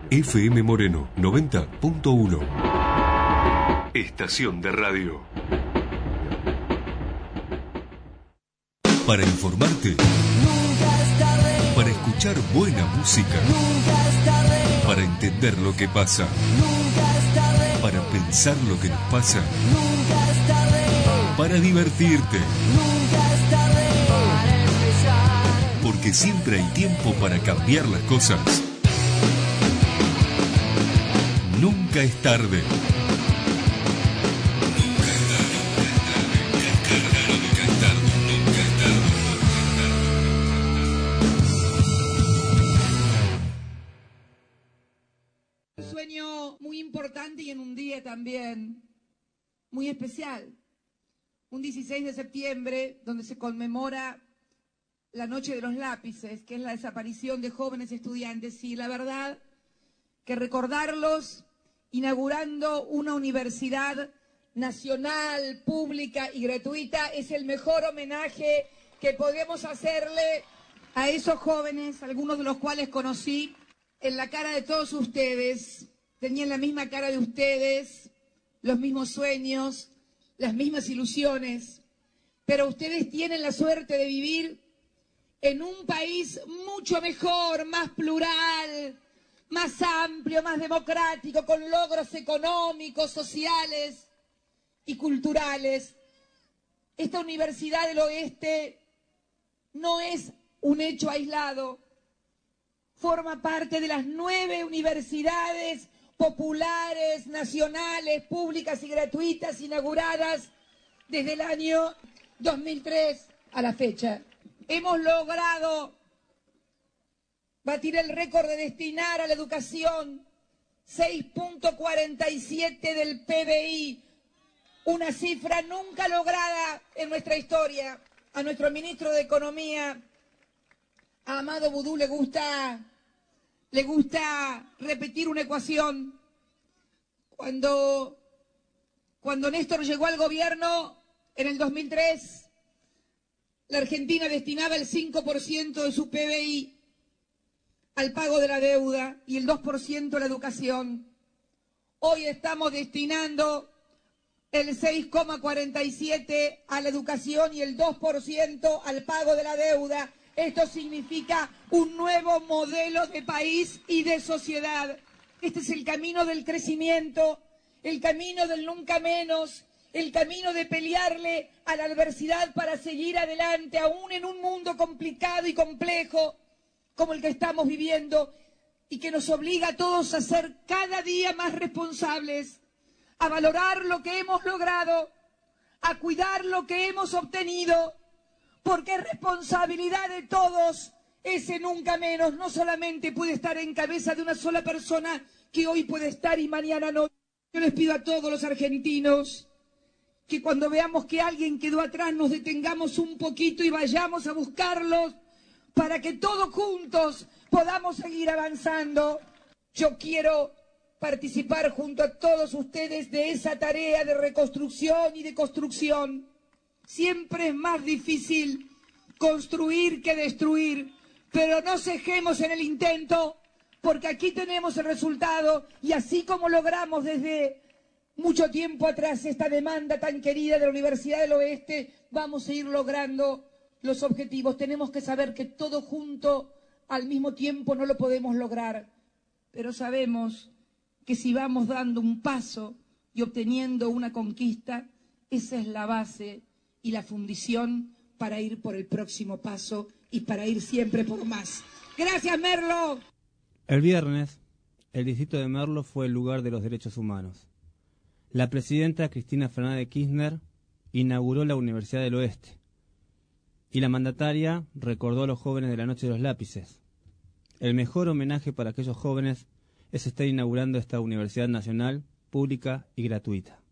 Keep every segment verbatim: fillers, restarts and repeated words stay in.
F M Moreno noventa punto uno. Estación de radio. Para informarte. Nunca es tarde. Para escuchar buena música. Nunca es tarde. Para entender lo que pasa. Nunca es tarde. Para pensar lo que nos pasa. Nunca es tarde. Para divertirte. Nunca es tarde. Para empezar. Porque siempre hay tiempo para cambiar las cosas. Nunca es tarde. Un sueño muy importante y en un día también muy especial. Un dieciséis de septiembre, donde se conmemora la Noche de los Lápices, que es la desaparición de jóvenes estudiantes. Y la verdad que recordarlos inaugurando una universidad nacional, pública y gratuita es el mejor homenaje que podemos hacerle a esos jóvenes, algunos de los cuales conocí. En la cara de todos ustedes, tenían la misma cara de ustedes, los mismos sueños, las mismas ilusiones, pero ustedes tienen la suerte de vivir en un país mucho mejor, más plural, más amplio, más democrático, con logros económicos, sociales y culturales. Esta Universidad del Oeste no es un hecho aislado. Forma parte de las nueve universidades populares, nacionales, públicas y gratuitas inauguradas desde el año dos mil tres a la fecha. Hemos logrado batir el récord de destinar a la educación seis punto cuarenta y siete del P B I, una cifra nunca lograda en nuestra historia. A nuestro ministro de Economía, a Amado Boudou, le gusta, le gusta repetir una ecuación. Cuando, cuando Néstor llegó al gobierno en el dos mil tres, la Argentina destinaba el cinco por ciento de su P B I al pago de la deuda y el dos por ciento a la educación. Hoy estamos destinando el seis coma cuarenta y siete por ciento a la educación y el dos por ciento al pago de la deuda. Esto significa un nuevo modelo de país y de sociedad. Este es el camino del crecimiento, el camino del nunca menos, el camino de pelearle a la adversidad para seguir adelante, aún en un mundo complicado y complejo como el que estamos viviendo y que nos obliga a todos a ser cada día más responsables, a valorar lo que hemos logrado, a cuidar lo que hemos obtenido, porque es responsabilidad de todos ese nunca menos. No solamente puede estar en cabeza de una sola persona que hoy puede estar y mañana no. Yo les pido a todos los argentinos que cuando veamos que alguien quedó atrás nos detengamos un poquito y vayamos a buscarlos para que todos juntos podamos seguir avanzando. Yo quiero participar junto a todos ustedes de esa tarea de reconstrucción y de construcción. Siempre es más difícil construir que destruir, pero no cejemos en el intento, porque aquí tenemos el resultado y así como logramos desde mucho tiempo atrás esta demanda tan querida de la Universidad del Oeste, vamos a ir logrando los objetivos. Tenemos que saber que todo junto al mismo tiempo no lo podemos lograr, pero sabemos que si vamos dando un paso y obteniendo una conquista, esa es la base y la fundición para ir por el próximo paso y para ir siempre por más. Gracias, Merlo. El viernes, el distrito de Merlo fue el lugar de los derechos humanos. La presidenta Cristina Fernández de Kirchner inauguró la Universidad del Oeste y la mandataria recordó a los jóvenes de la Noche de los Lápices. El mejor homenaje para aquellos jóvenes es estar inaugurando esta Universidad Nacional, pública y gratuita.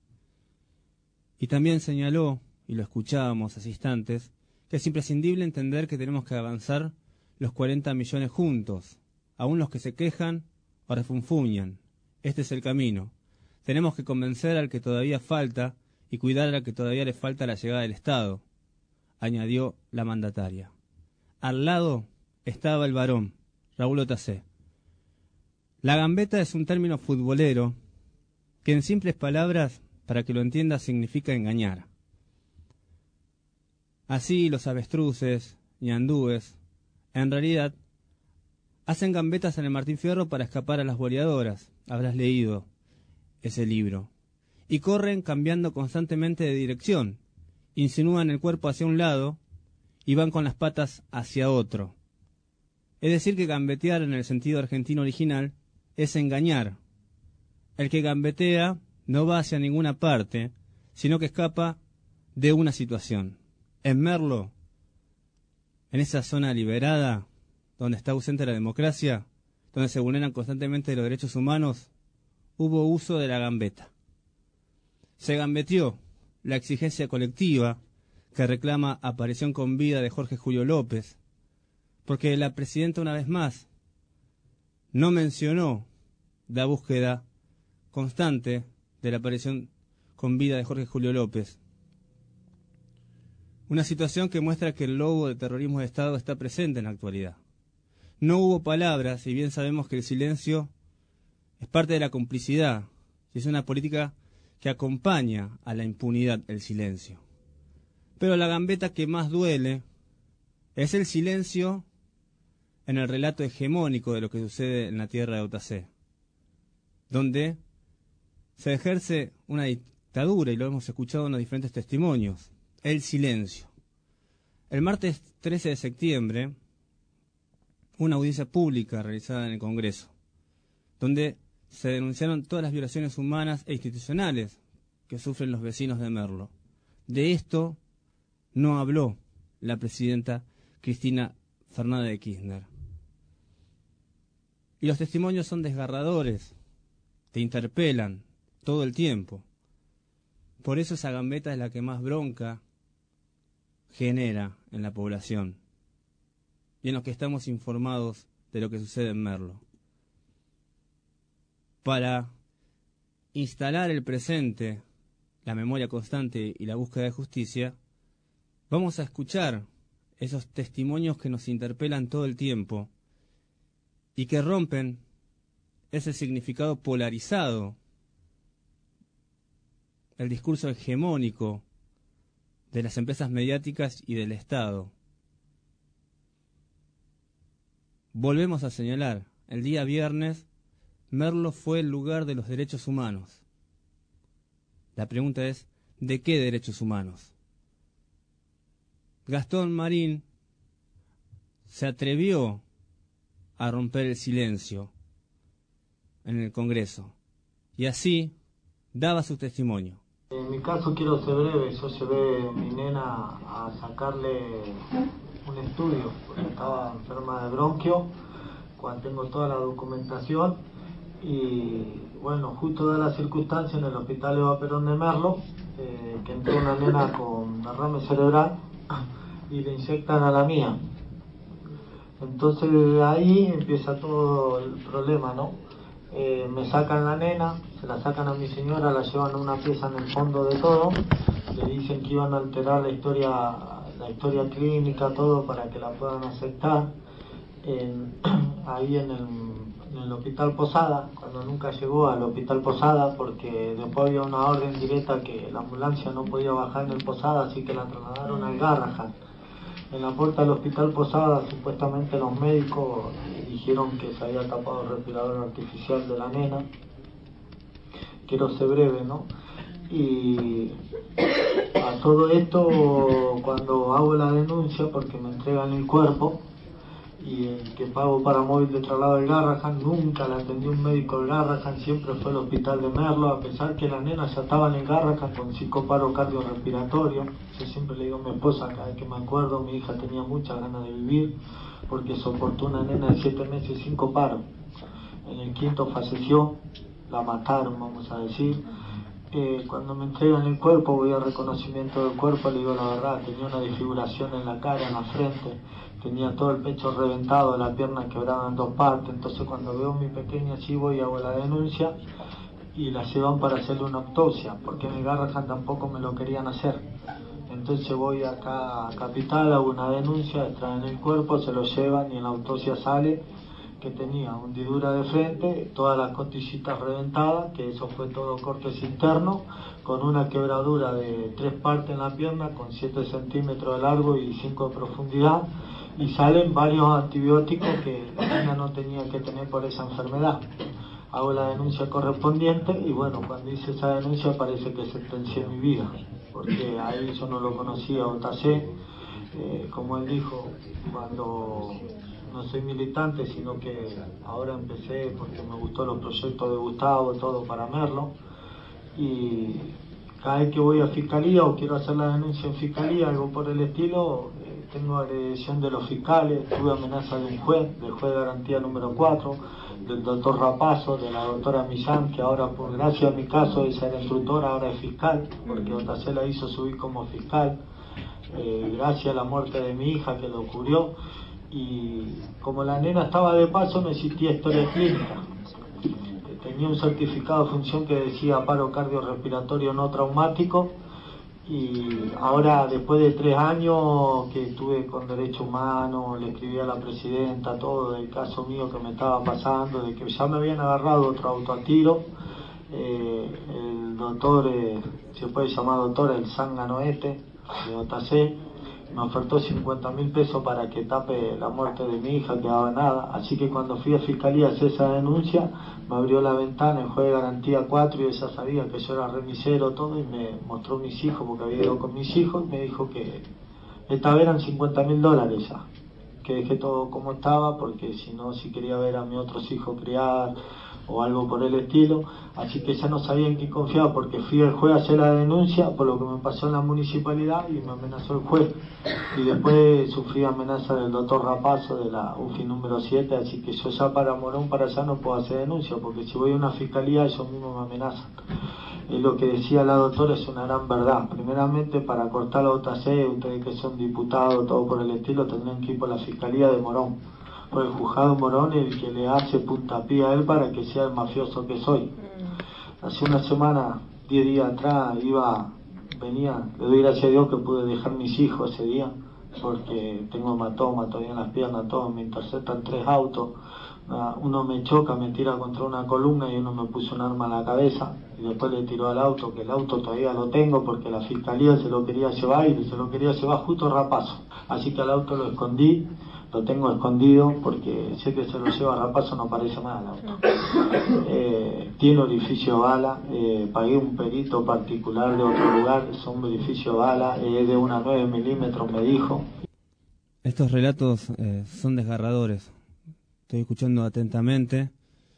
Y también señaló, y lo escuchábamos hace instantes, que es imprescindible entender que tenemos que avanzar los cuarenta millones juntos, aún los que se quejan o refunfuñan. Este es el camino. Tenemos que convencer al que todavía falta y cuidar al que todavía le falta la llegada del Estado, añadió la mandataria. Al lado estaba el varón, Raúl Otacé. La gambeta es un término futbolero que en simples palabras, para que lo entiendas, significa engañar. Así los avestruces, ñandúes, en realidad, hacen gambetas en el Martín Fierro para escapar a las boleadoras. Habrás leído ese libro. Y corren cambiando constantemente de dirección. Insinúan el cuerpo hacia un lado y van con las patas hacia otro. Es decir, que gambetear en el sentido argentino original es engañar. El que gambetea no va hacia ninguna parte, sino que escapa de una situación. En Merlo, en esa zona liberada, donde está ausente la democracia, donde se vulneran constantemente los derechos humanos, hubo uso de la gambeta. Se gambeteó la exigencia colectiva que reclama aparición con vida de Jorge Julio López, porque la presidenta, una vez más, no mencionó la búsqueda constante de la aparición con vida de Jorge Julio López. Una situación que muestra que el lobo de terrorismo de Estado está presente en la actualidad. No hubo palabras, y bien sabemos que el silencio es parte de la complicidad, y es una política que acompaña a la impunidad, el silencio. Pero la gambeta que más duele es el silencio en el relato hegemónico de lo que sucede en la tierra de Otacé, donde se ejerce una dictadura, y lo hemos escuchado en los diferentes testimonios, el silencio. El martes trece de septiembre, una audiencia pública realizada en el Congreso, donde se denunciaron todas las violaciones humanas e institucionales que sufren los vecinos de Merlo. De esto no habló la presidenta Cristina Fernández de Kirchner. Y los testimonios son desgarradores, te interpelan todo el tiempo. Por eso esa gambeta es la que más bronca genera en la población y en los que estamos informados de lo que sucede en Merlo. Para instalar el presente, la memoria constante y la búsqueda de justicia, vamos a escuchar esos testimonios que nos interpelan todo el tiempo y que rompen ese significado polarizado, el discurso hegemónico de las empresas mediáticas y del Estado. Volvemos a señalar, el día viernes, Merlo fue el lugar de los derechos humanos. La pregunta es, ¿de qué derechos humanos? Gastón Marín se atrevió a romper el silencio en el Congreso y así daba su testimonio. En mi caso quiero ser breve, yo llevé a mi nena a sacarle un estudio, porque estaba enferma de bronquio, cuando tengo toda la documentación, y bueno, justo da la circunstancia en el hospital Eva Perón de Merlo, eh, que entró una nena con derrame cerebral y le inyectan a la mía. Entonces ahí empieza todo el problema, ¿no? Eh, me sacan la nena, se la sacan a mi señora, la llevan a una pieza en el fondo de todo, le dicen que iban a alterar la historia, la historia clínica, todo para que la puedan aceptar. En, ahí en el, en el hospital Posada, cuando nunca llegó al hospital Posada, porque después había una orden directa que la ambulancia no podía bajar en el Posada, así que la trasladaron al Garrahan. En la puerta del hospital Posada, supuestamente los médicos dijeron que se había tapado el respirador artificial de la nena. Quiero ser breve, ¿no? Y a todo esto, cuando hago la denuncia, porque me entregan el cuerpo, y el que pago para móvil de traslado del Garrahan, nunca la atendió un médico del Garrahan, siempre fue el hospital de Merlo, a pesar que la nena ya estaba en el Garrahan con cinco paro cardiorrespiratorio. Yo siempre le digo a mi esposa, cada vez que me acuerdo, mi hija tenía muchas ganas de vivir, porque soportó una nena de siete meses, cinco paros. En el quinto falleció, la mataron, vamos a decir. Eh, cuando me entregan el cuerpo, voy al reconocimiento del cuerpo, le digo la verdad, tenía una desfiguración en la cara, en la frente, tenía todo el pecho reventado, la pierna quebrada en dos partes. Entonces cuando veo a mi pequeña allí, voy y hago la denuncia y la llevan para hacerle una autopsia, porque en el Garrahan tampoco me lo querían hacer. Entonces voy acá a Capital, hago una denuncia, traen el cuerpo, se lo llevan y en la autopsia sale que tenía hundidura de frente, todas las costillitas reventadas, que eso fue todo cortes internos, con una quebradura de tres partes en la pierna, con siete centímetros de largo y cinco de profundidad, y salen varios antibióticos que la niña no tenía que tener por esa enfermedad. Hago la denuncia correspondiente y bueno, cuando hice esa denuncia parece que sentencié mi vida, porque ahí yo no lo conocía, Otacé, eh, como él dijo, cuando no soy militante, sino que ahora empecé porque me gustó los proyectos de Gustavo, todo para Merlo, y cada vez que voy a fiscalía o quiero hacer la denuncia en fiscalía, algo por el estilo, eh, tengo agresión de los fiscales, tuve amenaza de un juez, del juez de garantía número cuatro, del doctor Rapazo, de la doctora Millán, que ahora por gracia a mi caso esa era instructora, ahora es fiscal, porque Otacé la hizo subir como fiscal, eh, gracias a la muerte de mi hija que lo cubrió, y como la nena estaba de paso no existía historia clínica. Tenía un certificado de función que decía paro cardiorrespiratorio no traumático, y ahora después de tres años que estuve con Derechos Humanos, le escribí a la presidenta todo del caso mío que me estaba pasando, de que ya me habían agarrado otro auto a tiro, eh, el doctor, eh, se puede llamar doctor, el zángano este, de Otacé, me ofertó cincuenta mil pesos para que tape la muerte de mi hija, que daba nada, así que cuando fui a fiscalía a hacer esa denuncia, me abrió la ventana, el juez de garantía cuatro, y ella sabía que yo era remisero, todo, y me mostró mis hijos, porque había ido con mis hijos, y me dijo que esta vez eran cincuenta mil dólares ya, que dejé todo como estaba, porque si no, si quería ver a mis otros hijos criar, o algo por el estilo, así que ya no sabía en qué confiar, porque fui al juez a hacer la denuncia por lo que me pasó en la municipalidad y me amenazó el juez, y después sufrí amenaza del doctor Rapazo de la U F I número siete, así que yo ya para Morón, para allá no puedo hacer denuncia, porque si voy a una fiscalía ellos mismos me amenazan. Y lo que decía la doctora es una gran verdad. Primeramente, para cortar la Otacé, ustedes que son diputados, todo por el estilo, tendrían que ir por la fiscalía de Morón, por el juzgado Morón, el que le hace puntapié a él para que sea el mafioso que soy. Hace una semana, diez días atrás, iba, venía, le doy gracias a Dios que pude dejar mis hijos ese día, porque tengo hematoma todavía en las piernas, todo, me interceptan tres autos, uno me choca, me tira contra una columna y uno me puso un arma en la cabeza, y después le tiró al auto, que el auto todavía lo tengo porque la fiscalía se lo quería llevar y se lo quería llevar justo Rapazo, así que al auto lo escondí. Lo tengo escondido porque sé que se lo lleva a Rapazo, no parece mal el auto. Eh, tiene orificio de bala, eh, pagué un perito particular de otro lugar, son orificio de bala, es eh, de una nueve milímetros, me dijo. Estos relatos eh, son desgarradores. Estoy escuchando atentamente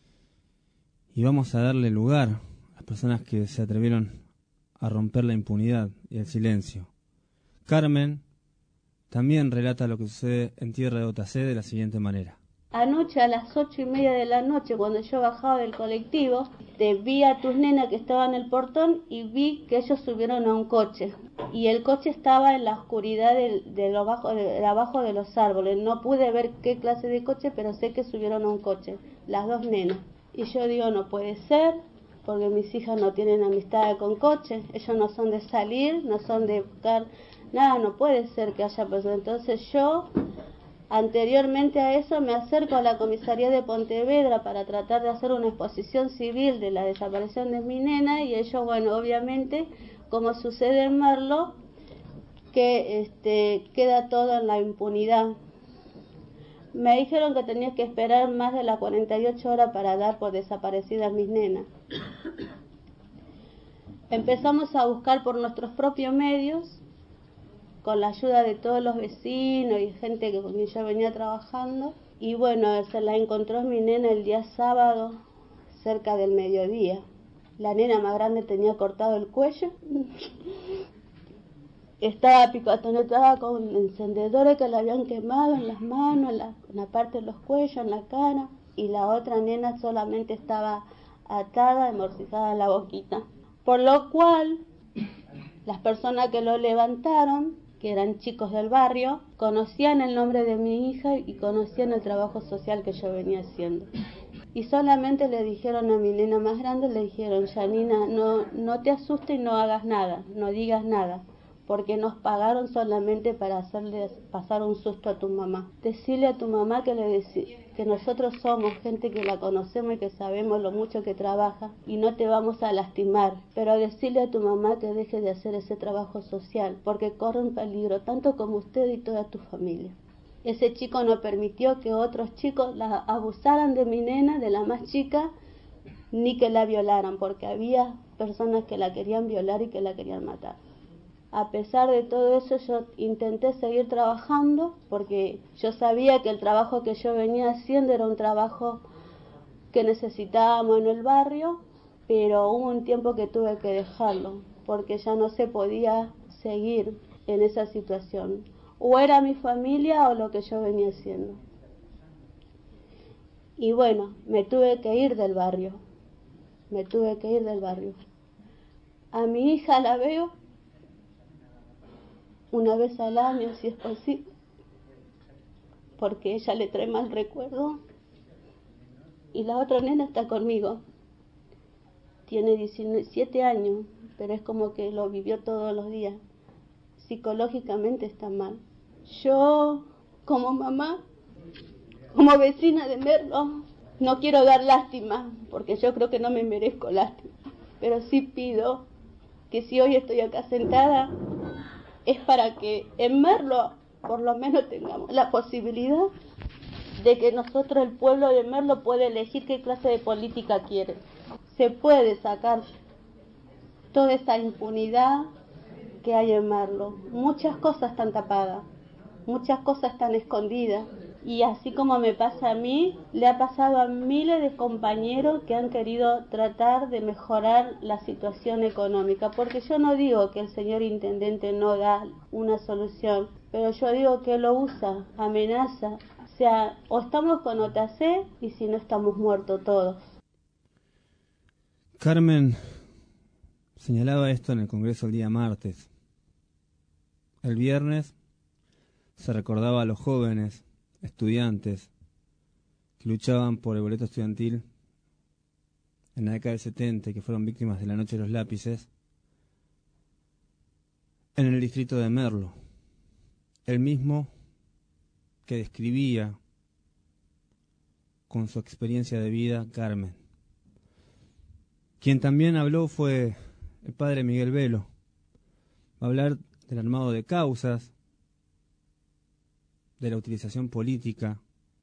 y vamos a darle lugar a las personas que se atrevieron a romper la impunidad y el silencio. Carmen también relata lo que sucede en tierra de Otacé de la siguiente manera. Anoche a las ocho y media de la noche, cuando yo bajaba del colectivo, te vi a tus nenas que estaban en el portón y vi que ellos subieron a un coche. Y el coche estaba en la oscuridad de, de, lo bajo, de, de abajo de los árboles. No pude ver qué clase de coche, pero sé que subieron a un coche, las dos nenas. Y yo digo, no puede ser, porque mis hijas no tienen amistad con coches. Ellos no son de salir, no son de buscar nada, no puede ser que haya pasado. Entonces yo, anteriormente a eso, me acerco a la comisaría de Pontevedra para tratar de hacer una exposición civil de la desaparición de mi nena, y ellos, bueno, obviamente, como sucede en Merlo, que este, queda todo en la impunidad. Me dijeron que tenía que esperar más de las cuarenta y ocho horas para dar por desaparecidas mis nenas. Empezamos a buscar por nuestros propios medios, con la ayuda de todos los vecinos y gente que con quien yo venía trabajando. Y bueno, se la encontró mi nena el día sábado, cerca del mediodía. La nena más grande tenía cortado el cuello. Estaba picotoneada con encendedores que le habían quemado en las manos, en la, en la parte de los cuellos, en la cara. Y la otra nena solamente estaba atada, amortizada en la boquita. Por lo cual, las personas que lo levantaron, que eran chicos del barrio, conocían el nombre de mi hija y conocían el trabajo social que yo venía haciendo. Y solamente le dijeron a mi nena más grande, le dijeron, Janina, no, no te asustes y no hagas nada, no digas nada, porque nos pagaron solamente para hacerle pasar un susto a tu mamá. Decirle a tu mamá que, le deci- que nosotros somos gente que la conocemos y que sabemos lo mucho que trabaja y no te vamos a lastimar, pero decirle a tu mamá que deje de hacer ese trabajo social, porque corre un peligro tanto como usted y toda tu familia. Ese chico no permitió que otros chicos la abusaran de mi nena, de la más chica, ni que la violaran, porque había personas que la querían violar y que la querían matar. A pesar de todo eso, yo intenté seguir trabajando, porque yo sabía que el trabajo que yo venía haciendo era un trabajo que necesitábamos en el barrio, pero hubo un tiempo que tuve que dejarlo, porque ya no se podía seguir en esa situación. O era mi familia o lo que yo venía haciendo. Y bueno, me tuve que ir del barrio. Me tuve que ir del barrio. A mi hija la veo una vez al año, si es posible, porque ella le trae mal recuerdo. Y la otra nena está conmigo. Tiene diecisiete años, pero es como que lo vivió todos los días. Psicológicamente está mal. Yo, como mamá, como vecina de Merlo, no quiero dar lástima, porque yo creo que no me merezco lástima. Pero sí pido que si hoy estoy acá sentada, es para que en Merlo, por lo menos tengamos la posibilidad de que nosotros, el pueblo de Merlo, puede elegir qué clase de política quiere. Se puede sacar toda esa impunidad que hay en Merlo. Muchas cosas están tapadas, muchas cosas están escondidas. Y así como me pasa a mí, le ha pasado a miles de compañeros que han querido tratar de mejorar la situación económica. Porque yo no digo que el señor intendente no da una solución, pero yo digo que lo usa, amenaza. O sea, o estamos con O T A C y si no estamos muertos todos. Carmen señalaba esto en el Congreso el día martes. El viernes se recordaba a los jóvenes estudiantes que luchaban por el boleto estudiantil en la década del setenta y que fueron víctimas de la Noche de los Lápices en el distrito de Merlo, el mismo que describía con su experiencia de vida Carmen. Quien también habló fue el padre Miguel Velo. Va a hablar del armado de causas, de la utilización política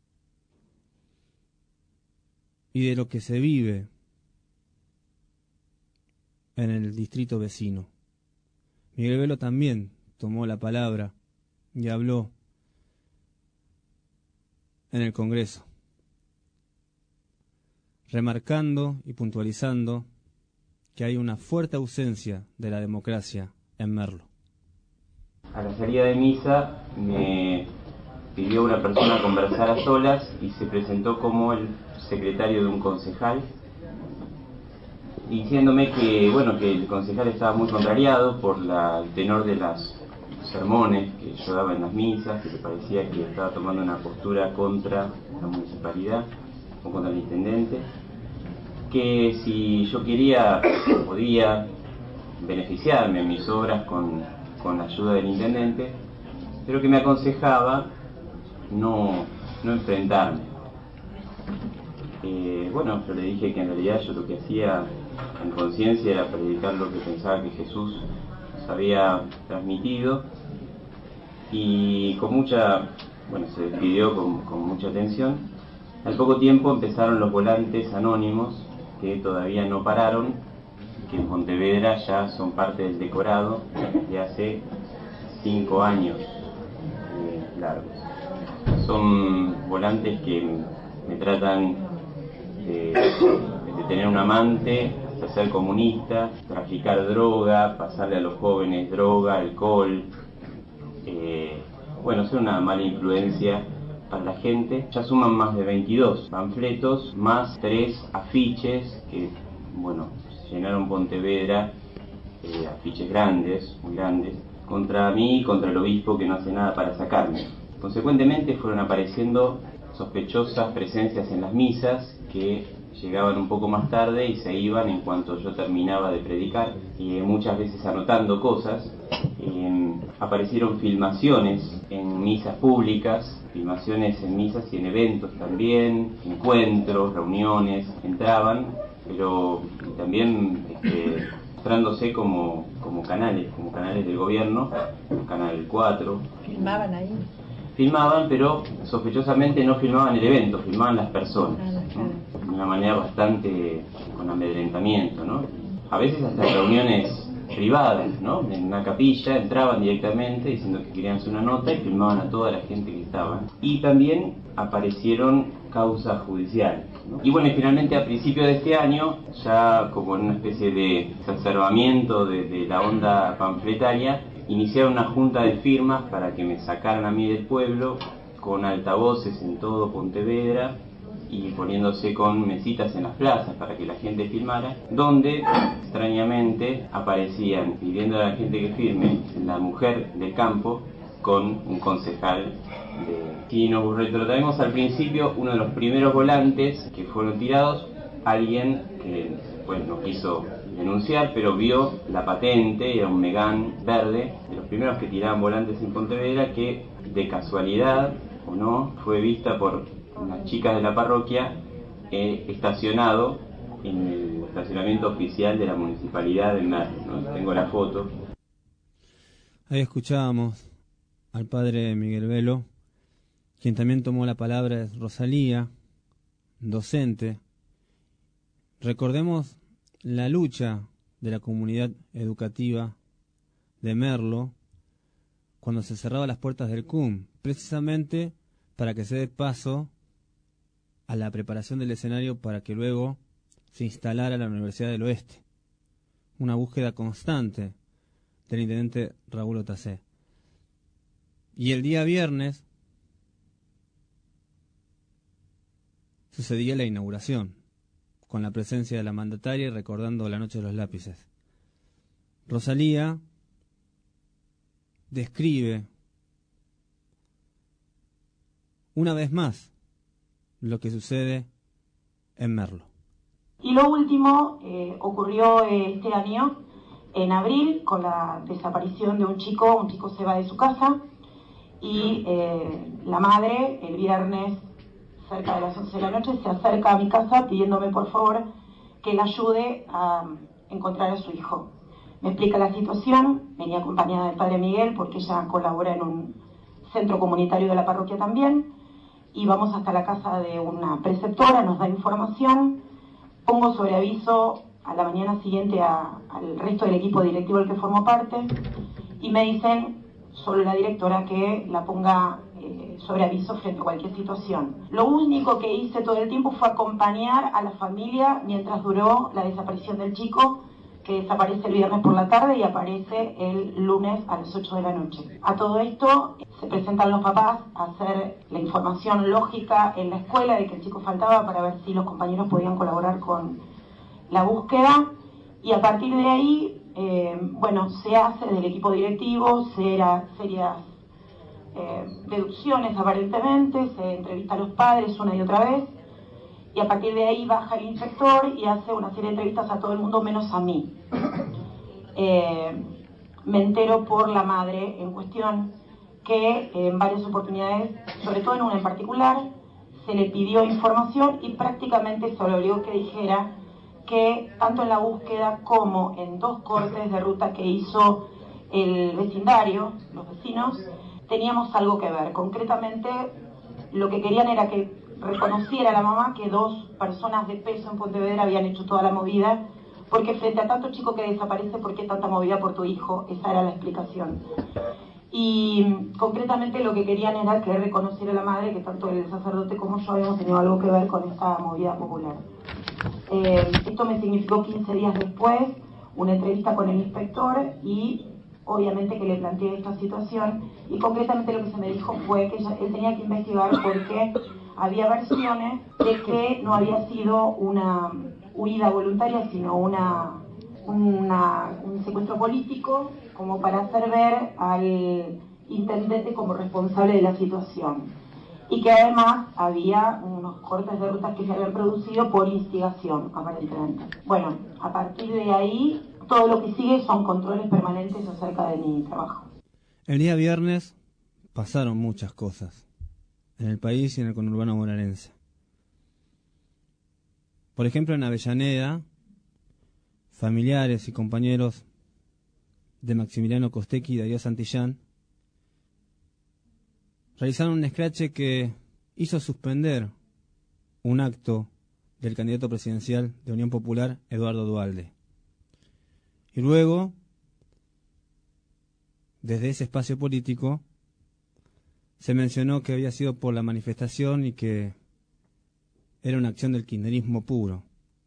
y de lo que se vive en el distrito vecino. Miguel Velo también tomó la palabra y habló en el Congreso, remarcando y puntualizando que hay una fuerte ausencia de la democracia en Merlo. A la salida de misa me pidió una persona conversar a solas y se presentó como el secretario de un concejal, diciéndome que bueno que el concejal estaba muy contrariado por la, el tenor de los sermones que yo daba en las misas, que le parecía que estaba tomando una postura contra la municipalidad o contra el intendente, que si yo quería, podía beneficiarme en mis obras con, con la ayuda del intendente, pero que me aconsejaba no, no enfrentarme. Eh, bueno, yo le dije que en realidad yo lo que hacía en conciencia era predicar lo que pensaba que Jesús nos había transmitido, y con mucha, bueno, se despidió con, con mucha atención. Al poco tiempo empezaron los volantes anónimos, que todavía no pararon, que en Pontevedra ya son parte del decorado de hace cinco años eh, largos. Son volantes que me tratan de, de tener un amante, de ser comunista, traficar droga, pasarle a los jóvenes droga, alcohol, eh, bueno, ser una mala influencia para la gente. Ya suman más de veintidós panfletos, más tres afiches que, bueno, llenaron Pontevedra, eh, afiches grandes, muy grandes, contra mí y contra el obispo, que no hace nada para sacarme. Consecuentemente fueron apareciendo sospechosas presencias en las misas que llegaban un poco más tarde y se iban en cuanto yo terminaba de predicar, y muchas veces anotando cosas. Eh, aparecieron filmaciones en misas públicas, filmaciones en misas y en eventos también, encuentros, reuniones, entraban, pero también este, mostrándose como, como canales, como canales del gobierno, Canal cuatro. ¿Filmaban ahí? Filmaban, pero sospechosamente no filmaban el evento, filmaban las personas, ¿no? De una manera bastante con amedrentamiento, ¿no? A veces hasta reuniones privadas, ¿no? En una capilla entraban directamente diciendo que querían hacer una nota y filmaban a toda la gente que estaba. Y también aparecieron causas judiciales, ¿no? Y bueno, y finalmente a principios de este año, ya como en una especie de exacerbamiento de, de la onda panfletaria, iniciaron una junta de firmas para que me sacaran a mí del pueblo, con altavoces en todo Pontevedra y poniéndose con mesitas en las plazas para que la gente firmara, donde extrañamente aparecían pidiendo a la gente que firme la mujer del campo con un concejal de... Si nos retrotraemos al principio, uno de los primeros volantes que fueron tirados, alguien que pues no quiso denunciar, pero vio la patente, era un Megane verde, de los primeros que tiraban volantes en Pontevedra, que de casualidad o no fue vista por unas chicas de la parroquia eh, estacionado en el estacionamiento oficial de la municipalidad de Merlo, ¿no? Tengo la foto. Ahí escuchábamos al padre Miguel Velo, quien también tomó la palabra es Rosalía, docente. Recordemos la lucha de la comunidad educativa de Merlo cuando se cerraban las puertas del C U M, precisamente para que se dé paso a la preparación del escenario para que luego se instalara la Universidad del Oeste. Una búsqueda constante del intendente Raúl Otacé. Y el día viernes sucedía la inauguración, con la presencia de la mandataria y recordando la Noche de los Lápices. Rosalía describe una vez más lo que sucede en Merlo. Y lo último eh, ocurrió este año, en abril, con la desaparición de un chico. Un chico se va de su casa y eh, la madre, el viernes, cerca de las once de la noche, se acerca a mi casa pidiéndome por favor que la ayude a encontrar a su hijo. Me explica la situación, venía acompañada del padre Miguel porque ella colabora en un centro comunitario de la parroquia también, y vamos hasta la casa de una preceptora, nos da información, pongo sobre aviso a la mañana siguiente a, al resto del equipo directivo del que formo parte, y me dicen, solo la directora, que la ponga eh, sobre aviso frente a cualquier situación. Lo único que hice todo el tiempo fue acompañar a la familia mientras duró la desaparición del chico, que desaparece el viernes por la tarde y aparece el lunes a las ocho de la noche. A todo esto se presentan los papás a hacer la información lógica en la escuela de que el chico faltaba para ver si los compañeros podían colaborar con la búsqueda, y a partir de ahí, eh, bueno, se hace del equipo directivo serias, serias eh, deducciones aparentemente, se entrevista a los padres una y otra vez, y a partir de ahí baja el inspector y hace una serie de entrevistas a todo el mundo menos a mí. Eh, me entero por la madre en cuestión que eh, en varias oportunidades, sobre todo en una en particular, se le pidió información y prácticamente se le obligó que dijera que tanto en la búsqueda como en dos cortes de ruta que hizo el vecindario, los vecinos, teníamos algo que ver. Concretamente, lo que querían era que reconociera a la mamá que dos personas de peso en Pontevedra habían hecho toda la movida, porque frente a tanto chico que desaparece, ¿por qué tanta movida por tu hijo? Esa era la explicación. Y concretamente lo que querían era que reconociera a la madre que tanto el sacerdote como yo habíamos tenido algo que ver con esta movida popular. Eh, esto me significó quince días después una entrevista con el inspector y obviamente que le planteé esta situación, y concretamente lo que se me dijo fue que ella, él tenía que investigar porque había versiones de que no había sido una huida voluntaria, sino una, una, un secuestro político, como para hacer ver al intendente como responsable de la situación. Y que además había unos cortes de rutas que se habían producido por instigación, aparentemente. Bueno, a partir de ahí, todo lo que sigue son controles permanentes acerca de mi trabajo. El día viernes pasaron muchas cosas en el país y en el conurbano bonaerense. Por ejemplo, en Avellaneda, familiares y compañeros de Maximiliano Costecchi y Darío Santillán realizaron un escrache que hizo suspender un acto del candidato presidencial de Unión Popular, Eduardo Duhalde. Y luego, desde ese espacio político, se mencionó que había sido por la manifestación y que era una acción del kirchnerismo puro.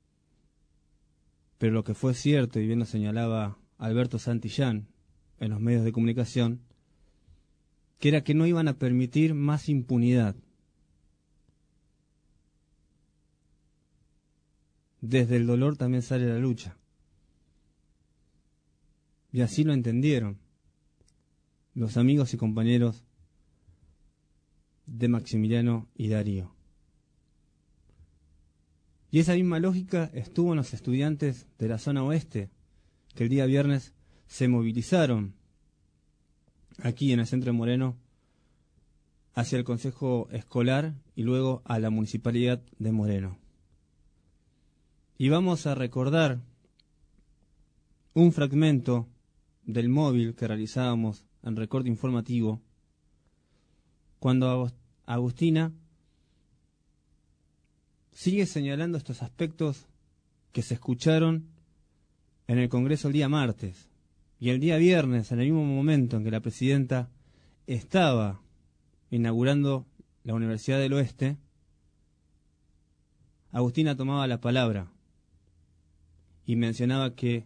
Pero lo que fue cierto, y bien lo señalaba Alberto Santillán en los medios de comunicación, que era que no iban a permitir más impunidad. Desde el dolor también sale la lucha. Y así lo entendieron los amigos y compañeros de Maximiliano y Darío. Y esa misma lógica estuvo en los estudiantes de la zona oeste, que el día viernes se movilizaron aquí en el centro de Moreno hacia el Consejo Escolar y luego a la Municipalidad de Moreno. Y vamos a recordar un fragmento del móvil que realizábamos en recorte informativo cuando Agustina sigue señalando estos aspectos que se escucharon en el Congreso el día martes y el día viernes, en el mismo momento en que la presidenta estaba inaugurando la Universidad del Oeste. Agustina tomaba la palabra y mencionaba que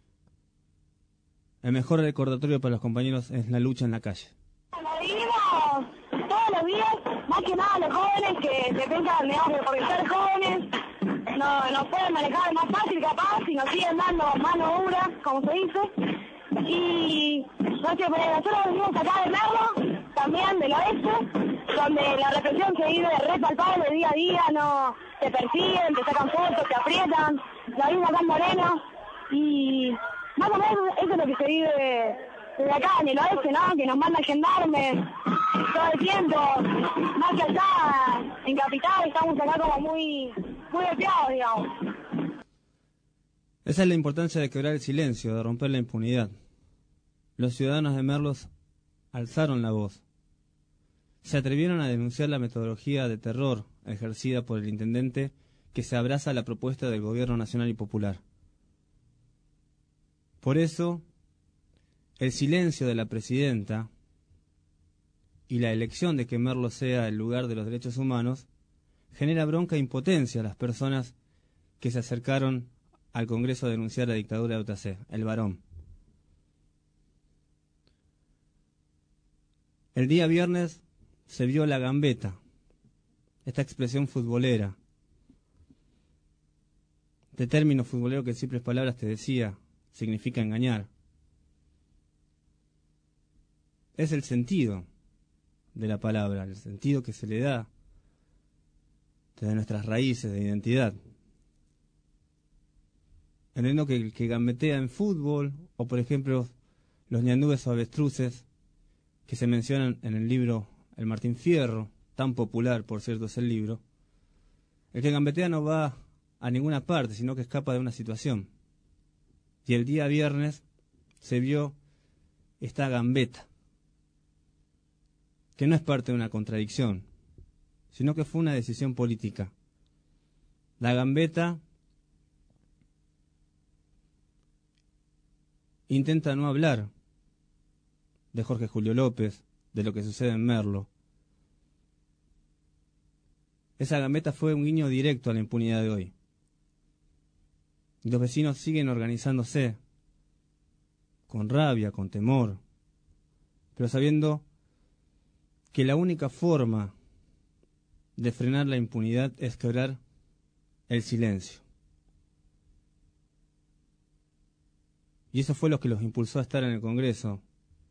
el mejor recordatorio para los compañeros es la lucha en la calle. Lo vivimos todos los días, más que nada los jóvenes que se piensan, digamos, que porque ser jóvenes no, nos pueden manejar más fácil capaz y nos siguen dando mano dura, como se dice. Y no sé, nosotros venimos acá de Merlo, también del oeste, donde la represión se vive re palpable día a día, no te persiguen, te sacan fotos, te aprietan, la vida acá en Moreno, y más o menos eso es lo que se vive desde acá en el oeste, ¿no? Que nos mandan gendarmes todo el tiempo, más que allá en Capital, estamos acá como muy, muy golpeados, digamos. Esa es la importancia de quebrar el silencio, de romper la impunidad. Los ciudadanos de Merlos alzaron la voz. Se atrevieron a denunciar la metodología de terror ejercida por el intendente que se abraza a la propuesta del gobierno nacional y popular. Por eso, el silencio de la presidenta y la elección de que Merlo sea el lugar de los derechos humanos genera bronca e impotencia a las personas que se acercaron al Congreso a denunciar la dictadura de U T C, el varón. El día viernes se vio la gambeta, esta expresión futbolera, de término futbolero que en simples palabras te decía, significa engañar. Es el sentido de la palabra, el sentido que se le da desde nuestras raíces de identidad. Entendiendo que el que gambetea en fútbol, o por ejemplo los ñandúes o avestruces, que se mencionan en el libro El Martín Fierro, tan popular por cierto es el libro, el que gambetea no va a ninguna parte, sino que escapa de una situación. Y el día viernes se vio esta gambeta, que no es parte de una contradicción, sino que fue una decisión política. La gambeta intenta no hablar de Jorge Julio López, de lo que sucede en Merlo. Esa gambeta fue un guiño directo a la impunidad de hoy. Y los vecinos siguen organizándose, con rabia, con temor, pero sabiendo que la única forma de frenar la impunidad es quebrar el silencio. Y eso fue lo que los impulsó a estar en el Congreso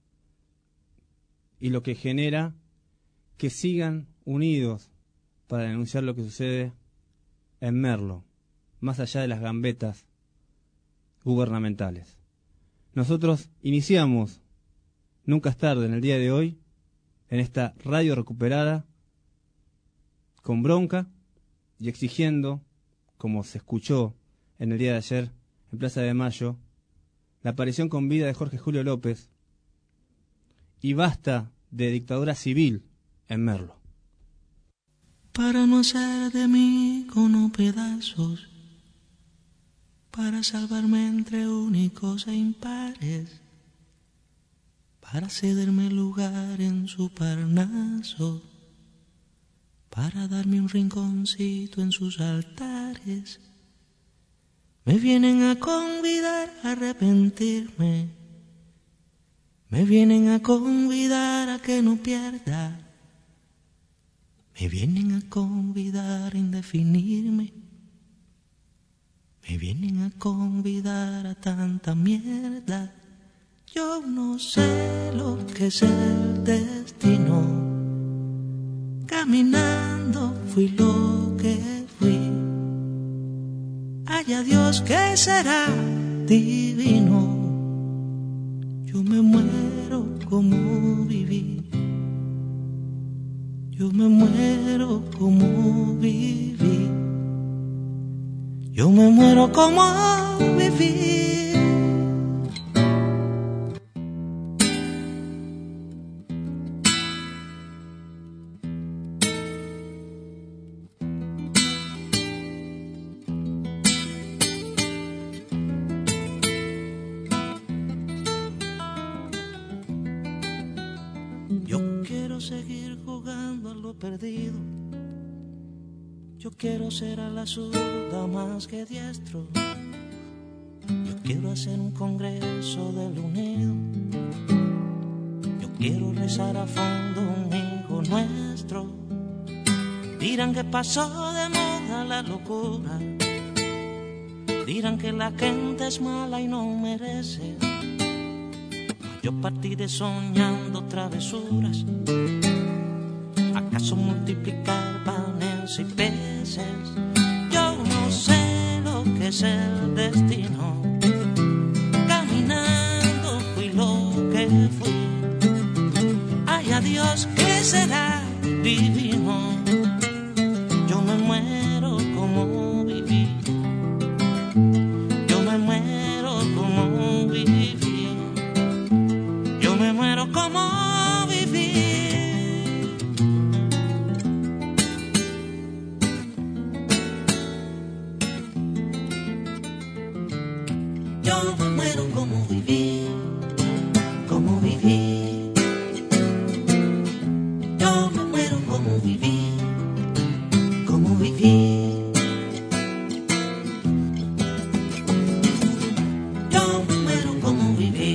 y lo que genera que sigan unidos para denunciar lo que sucede en Merlo, más allá de las gambetas gubernamentales. Nosotros iniciamos Nunca es tarde, en el día de hoy, en esta radio recuperada, con bronca y exigiendo, como se escuchó en el día de ayer en Plaza de Mayo, la aparición con vida de Jorge Julio López y basta de dictadura civil en Merlo. Para no hacer de mí cono pedazos, para salvarme entre únicos e impares, para cederme lugar en su Parnaso, para darme un rinconcito en sus altares. Me vienen a convidar a arrepentirme, me vienen a convidar a que no pierda, me vienen a convidar a indefinirme, me vienen a convidar a tanta mierda. Yo no sé lo que es el destino, caminando fui lo que fui. Haya Dios que será divino, yo me muero como viví, yo me muero como viví, yo me muero como viví. Perdido. Yo quiero ser a la zurda más que diestro. Yo quiero hacer un congreso del unido. Yo quiero rezar a fondo un hijo nuestro. Dirán que pasó de moda la locura. Dirán que la gente es mala y no merece. Yo partiré soñando travesuras. ¿Acaso multiplicar panes y peces? Yo no sé lo que es el destino. Caminando fui lo que fui. Haya Dios que será divino. Yo me muero como viví. Yo me muero como viví. Yo me muero como viví. Yo me muero como viví, como viví. Yo me muero como viví, como viví. Yo me muero como viví.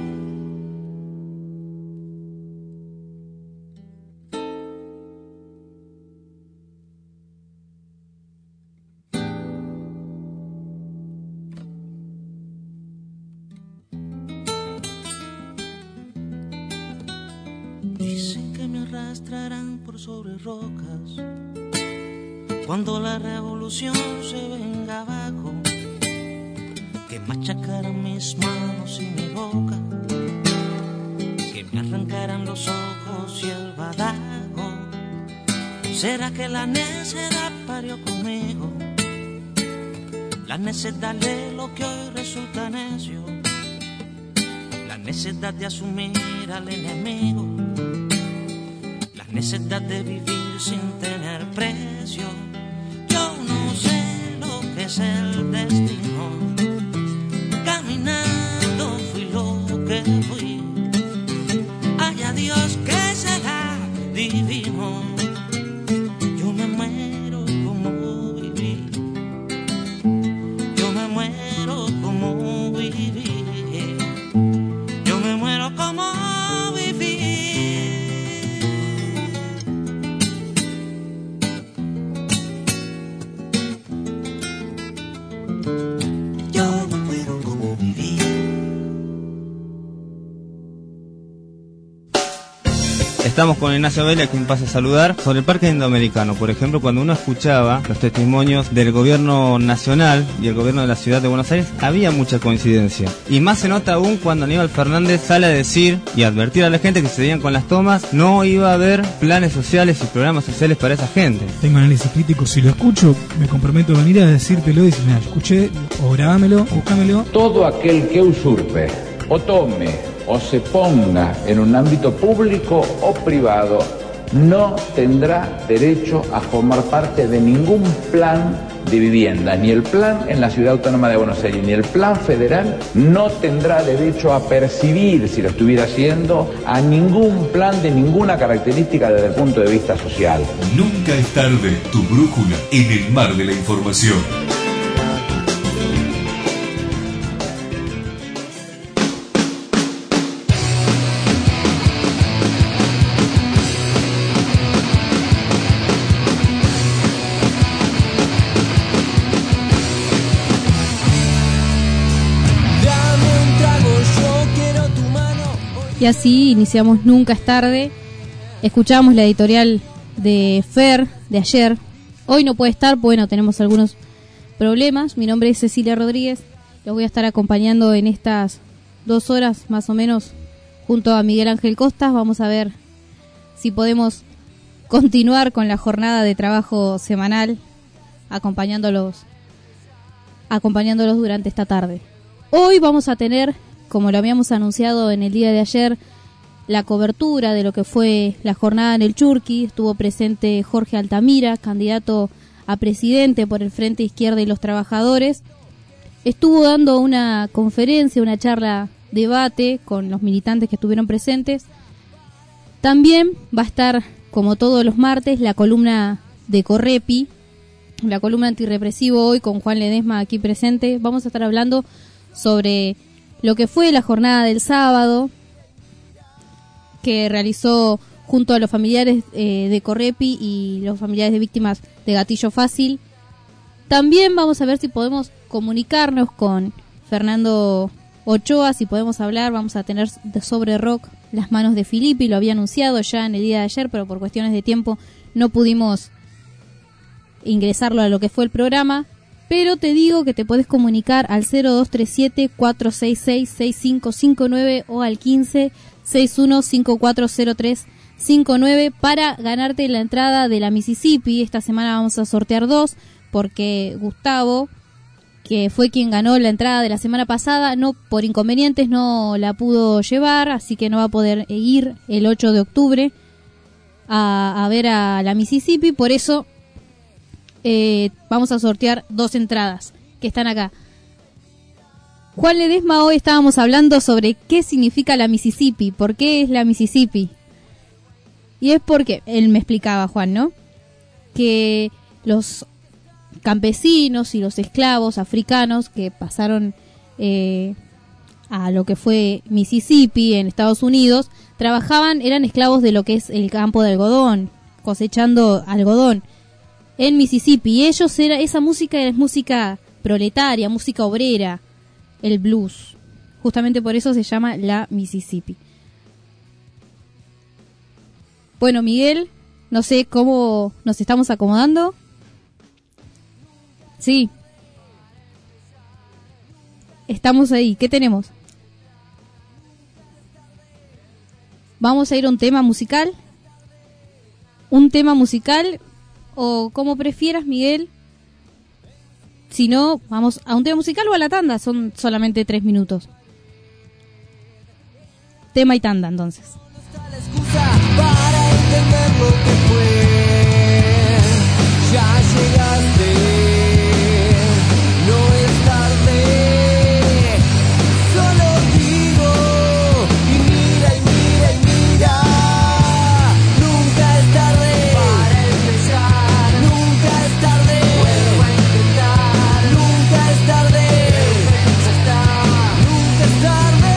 Dicen que me arrastrarán por sobre rocas cuando la revolución se venga abajo, que machacarán mis manos y mi boca, que me arrancarán los ojos y el badajo. ¿Será que la necedad parió conmigo? La necedad de lo que hoy resulta necio, la necedad de asumir al enemigo, la necedad de vivir sin tener precio. Yo no sé lo que es el destino. Caminando fui lo que fui. Haya Dios que será divino. Yo me muero como viví. Yo me muero como viví. Yo me muero como viví. Estamos con Ignacio Vélez, a quien pasa a saludar, sobre el Parque Indoamericano. Por ejemplo, cuando uno escuchaba los testimonios del gobierno nacional y el gobierno de la ciudad de Buenos Aires, había mucha coincidencia. Y más se nota aún cuando Aníbal Fernández sale a decir y advertir a la gente que se seguían con las tomas, no iba a haber planes sociales y programas sociales para esa gente. Tengo análisis crítico, si lo escucho, me comprometo a venir a decírtelo y decir, mira, escuché, o grabámelo, búscamelo. Todo aquel que usurpe, o tome, o se ponga en un ámbito público o privado, no tendrá derecho a formar parte de ningún plan de vivienda, ni el plan en la Ciudad Autónoma de Buenos Aires, ni el plan federal, no tendrá derecho a percibir, si lo estuviera haciendo, a ningún plan de ninguna característica desde el punto de vista social. Nunca es tarde, tu brújula en el mar de la información. Y así iniciamos Nunca es tarde. Escuchamos la editorial de Fer de ayer. Hoy no puede estar, bueno, tenemos algunos problemas. Mi nombre es Cecilia Rodríguez. Los voy a estar acompañando en estas dos horas más o menos junto a Miguel Ángel Costas. Vamos a ver si podemos continuar con la jornada de trabajo semanal acompañándolos, acompañándolos durante esta tarde. Hoy vamos a tener, como lo habíamos anunciado en el día de ayer, la cobertura de lo que fue la jornada en el Churqui. Estuvo presente Jorge Altamira, candidato a presidente por el Frente Izquierda y los Trabajadores. Estuvo dando una conferencia, una charla, debate con los militantes que estuvieron presentes. También va a estar, como todos los martes, la columna de Correpi, la columna antirrepresivo hoy con Juan Ledesma aquí presente. Vamos a estar hablando sobre lo que fue la jornada del sábado, que realizó junto a los familiares eh, de Correpi y los familiares de víctimas de Gatillo Fácil. También vamos a ver si podemos comunicarnos con Fernando Ochoa, si podemos hablar. Vamos a tener sobre rock Las manos de Filippi, lo había anunciado ya en el día de ayer, pero por cuestiones de tiempo no pudimos ingresarlo a lo que fue el programa. Pero te digo que te podés comunicar al cero dos tres siete, cuatro seis seis, seis cinco cinco nueve o al quince, sesenta y uno, cincuenta y cuatro cero tres cincuenta y nueve para ganarte la entrada de la Mississippi. Esta semana vamos a sortear dos, porque Gustavo, que fue quien ganó la entrada de la semana pasada, no por inconvenientes no la pudo llevar, así que no va a poder ir el ocho de octubre a, a ver a la Mississippi. Por eso Eh, vamos a sortear dos entradas que están acá. Juan Ledesma, hoy estábamos hablando sobre qué significa la Mississippi, por qué es la Mississippi. Y es porque, él me explicaba, Juan, ¿no? Que los campesinos y los esclavos africanos que pasaron eh, a lo que fue Mississippi en Estados Unidos, trabajaban, eran esclavos de lo que es el campo de algodón, cosechando algodón en Mississippi, y ellos era, esa música es música proletaria, música obrera, el blues. Justamente por eso se llama la Mississippi. Bueno, Miguel, no sé cómo nos estamos acomodando. Sí. Estamos ahí, ¿qué tenemos? Vamos a ir a un tema musical. Un tema musical, o como prefieras, Miguel. Si no, vamos a un tema musical o a la tanda. Son solamente tres minutos. Tema y tanda, entonces. La excusa para entender lo que fue. Ya llegaste, no es tarde. Solo digo y mira y mira y mira. Nunca es tarde para empezar. Nunca es tarde. Vuelvo a intentar. Nunca es tarde. Ya está. Nunca es tarde.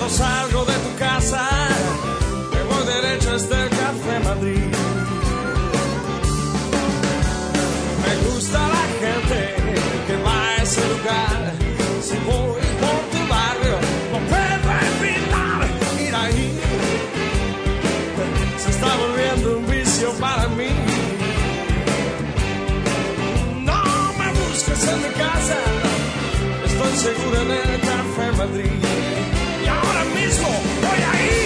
Cuando salgo de tu casa, me voy derecho hasta el Café Madrid. Me gusta la gente que va a ese lugar. Si voy por tu barrio, no puedo evitar ir ahí. Se está volviendo un vicio para mí. No me busques en mi casa, estoy seguro en el Café Madrid. Y ahora mismo voy a ir.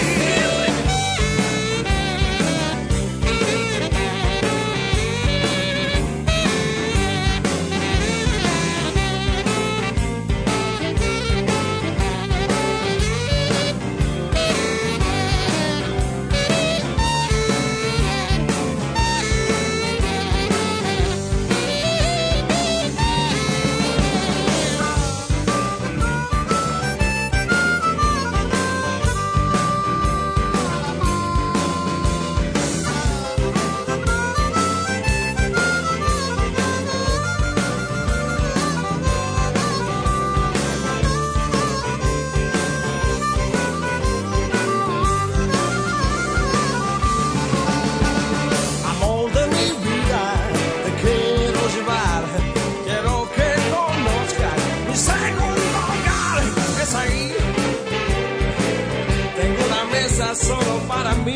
Solo para mí.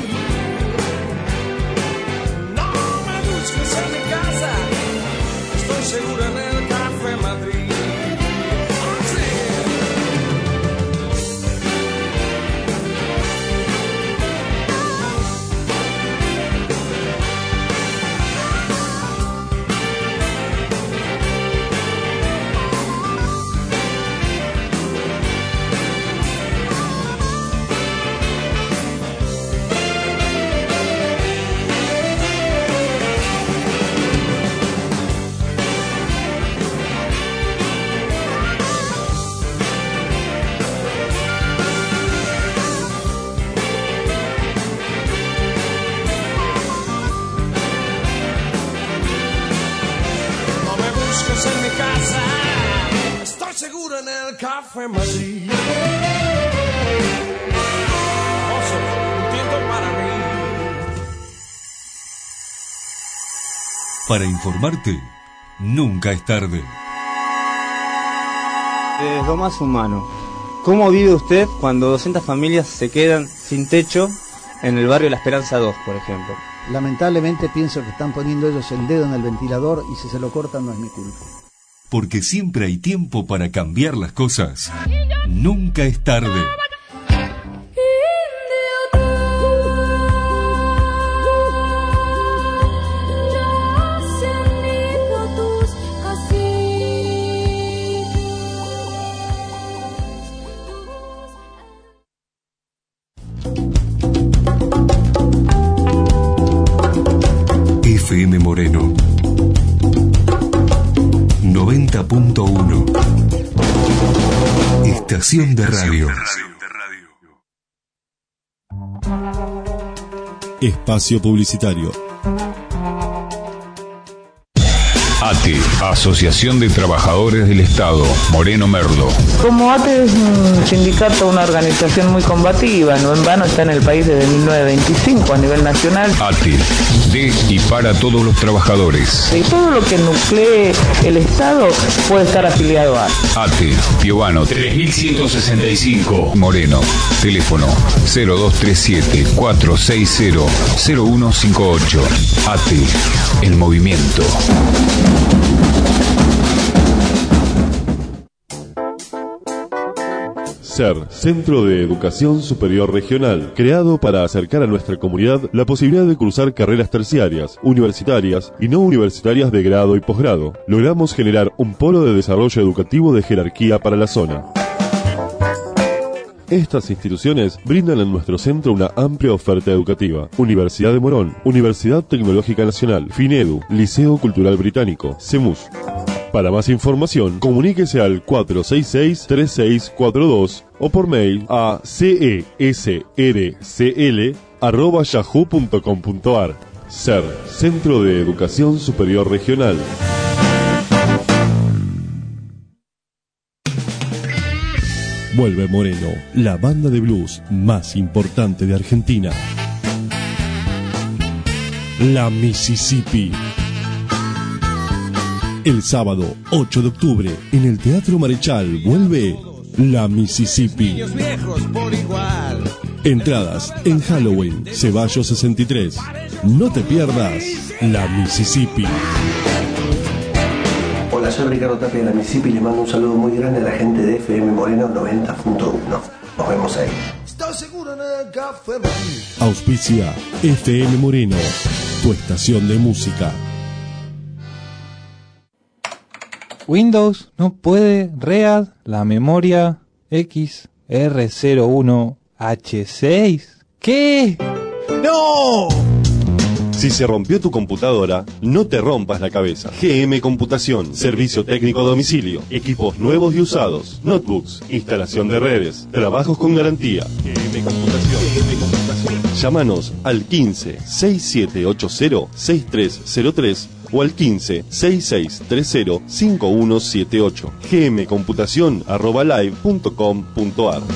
No me busques en mi casa, estoy seguro en el Café Madrid. En mi casa, estoy seguro en el Café Madrid. Oso, un tinto para mí. Para informarte, nunca es tarde. Es lo más humano. ¿Cómo vive usted cuando doscientas familias se quedan sin techo en el barrio La Esperanza dos, por ejemplo? Lamentablemente pienso que están poniendo ellos el dedo en el ventilador y si se lo cortan no es mi culpa. Porque siempre hay tiempo para cambiar las cosas. Nunca es tarde. F M Moreno noventa punto uno. Estación de radio. Espacio publicitario. A T E, Asociación de Trabajadores del Estado, Moreno Merlo. Como A T E es un sindicato, una organización muy combativa, no en vano está en el país desde mil novecientos veinticinco a nivel nacional. A T E, de y para todos los trabajadores. Y todo lo que nuclee el Estado puede estar afiliado a A T E, Piovano tres mil ciento sesenta y cinco, Moreno. Teléfono cero dos tres siete cuatro seis cero cero uno cinco ocho. A T E, el movimiento. SER, Centro de Educación Superior Regional, creado para acercar a nuestra comunidad la posibilidad de cursar carreras terciarias, universitarias y no universitarias de grado y posgrado. Logramos generar un polo de desarrollo educativo de jerarquía para la zona. Estas instituciones brindan en nuestro centro una amplia oferta educativa. Universidad de Morón, Universidad Tecnológica Nacional, FINEDU, Liceo Cultural Británico, CEMUS. Para más información, comuníquese al cuatro seis seis tres seis cuatro dos o por mail a cesrcl arroba yahoo punto com punto ar. SER, Centro de Educación Superior Regional. Vuelve Moreno, la banda de blues más importante de Argentina. La Mississippi. El sábado ocho de octubre en el Teatro Marechal vuelve La Mississippi. Niños viejos por igual. Entradas en Halloween, Ceballos sesenta y tres. No te pierdas La Mississippi. Hola, soy Ricardo Tapia de La Mississippi y le mando un saludo muy grande a la gente de F M Moreno noventa punto uno. Nos vemos ahí. Estoy seguro en el café, man. Auspicia F M Moreno, tu estación de música. Windows no puede read la memoria X R cero uno H seis. ¿Qué? ¡No! Si se rompió tu computadora, no te rompas la cabeza. G M Computación, servicio técnico a domicilio, equipos nuevos y usados, notebooks, instalación de redes, trabajos con garantía. G M Computación. G M Computación. Llámanos al quince, sesenta y siete ochenta, sesenta y tres cero tres o al quince, sesenta y seis treinta, cincuenta y uno setenta y ocho. gmcomputación arroba live punto com punto ar.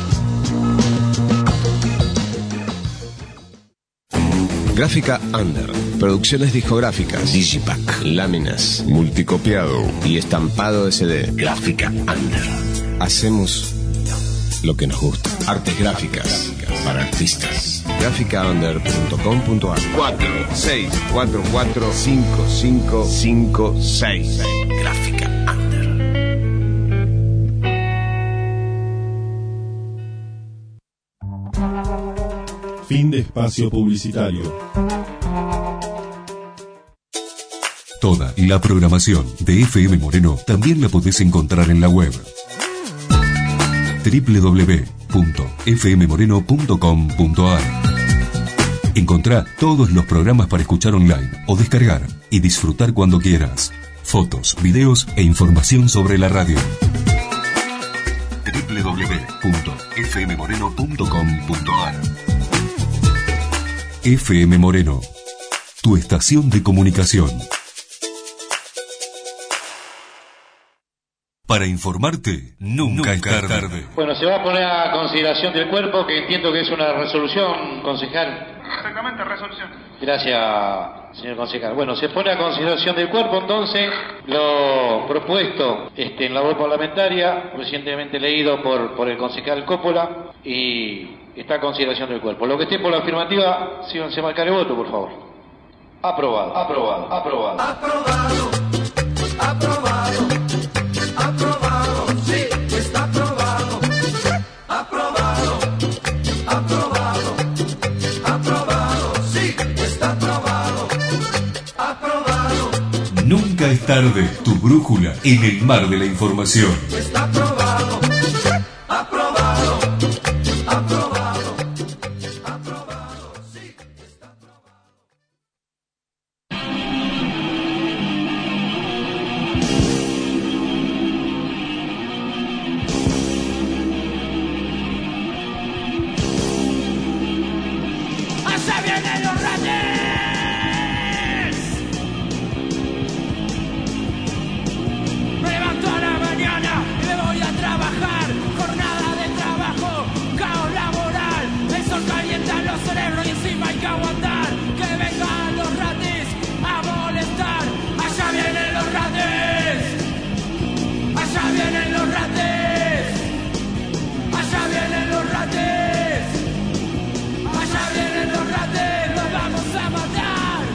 Gráfica Under, producciones discográficas, digipack, láminas, multicopiado y estampado de C D. Gráfica Under. Hacemos lo que nos gusta. Artes gráficas para artistas. gráfica under punto com punto ar. cuatro seis cuatro cuatro cinco cinco cinco seis. Gráfica Under. Fin de espacio publicitario. Toda la programación de F M Moreno también la podés encontrar en la web doble u doble u doble u punto f m moreno punto com punto ar. Encontrá todos los programas para escuchar online o descargar y disfrutar cuando quieras. Fotos, videos e información sobre la radio. doble u doble u doble u punto f m moreno punto com punto ar. F M Moreno, tu estación de comunicación. Para informarte, nunca, nunca es tarde. tarde. Bueno, se va a poner a consideración del cuerpo, que entiendo que es una resolución, concejal. Exactamente, resolución. Gracias, señor concejal. Bueno, se pone a consideración del cuerpo, entonces, lo propuesto este, en la labor parlamentaria, recientemente leído por, por el concejal Coppola, y está a consideración del cuerpo. Lo que esté por la afirmativa, síganse a marcar el voto, por favor. Aprobado, aprobado, aprobado. Aprobado, aprobado, aprobado, sí, está aprobado. Aprobado, aprobado, aprobado, sí, está aprobado. Aprobado. Nunca es tarde, tu brújula en el mar de la información. Está aprobado, aprobado, aprobado, aprobado, sí, está aprobado. ¡Allá vienen los rates! Me levanto a la mañana y me voy a trabajar. Jornada de trabajo, caos laboral. El sol calienta los cerebros y encima hay que aguantar. Que vengan los rates a molestar. Allá vienen los rates. Allá vienen los rates. Allá vienen los rates. Allá vienen los rates. Los vamos a matar.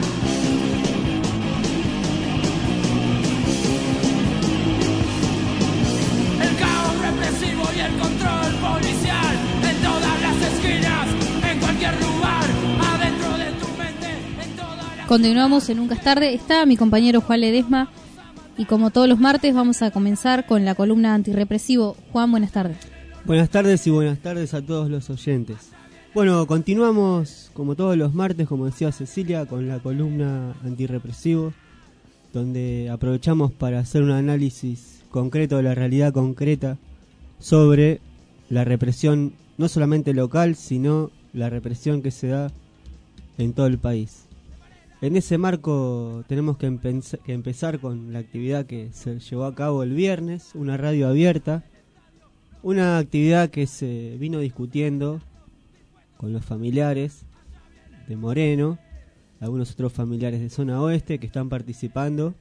El caos represivo y el control policial en todas las esquinas, en cualquier lugar, adentro de tu mente, en todas las... Continuamos en Nunca es tarde. Está mi compañero Juan Ledesma y como todos los martes vamos a comenzar con la columna antirrepresivo. Juan, buenas tardes. Buenas tardes y buenas tardes a todos los oyentes. Bueno, continuamos como todos los martes, como decía Cecilia, con la columna antirrepresivo, donde aprovechamos para hacer un análisis concreto de la realidad concreta sobre la represión, no solamente local, sino la represión que se da en todo el país. En ese marco tenemos que, empe- que empezar con la actividad que se llevó a cabo el viernes, una radio abierta, Una actividad que se vino discutiendo con los familiares de Moreno, algunos otros familiares de zona oeste que están participando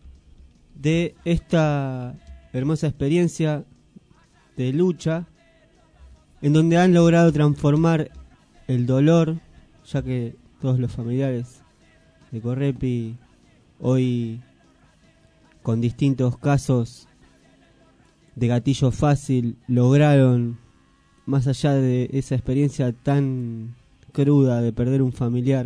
de esta hermosa experiencia de lucha en donde han logrado transformar el dolor, ya que todos los familiares de Correpi hoy con distintos casos de gatillo fácil lograron, más allá de esa experiencia tan cruda de perder un familiar,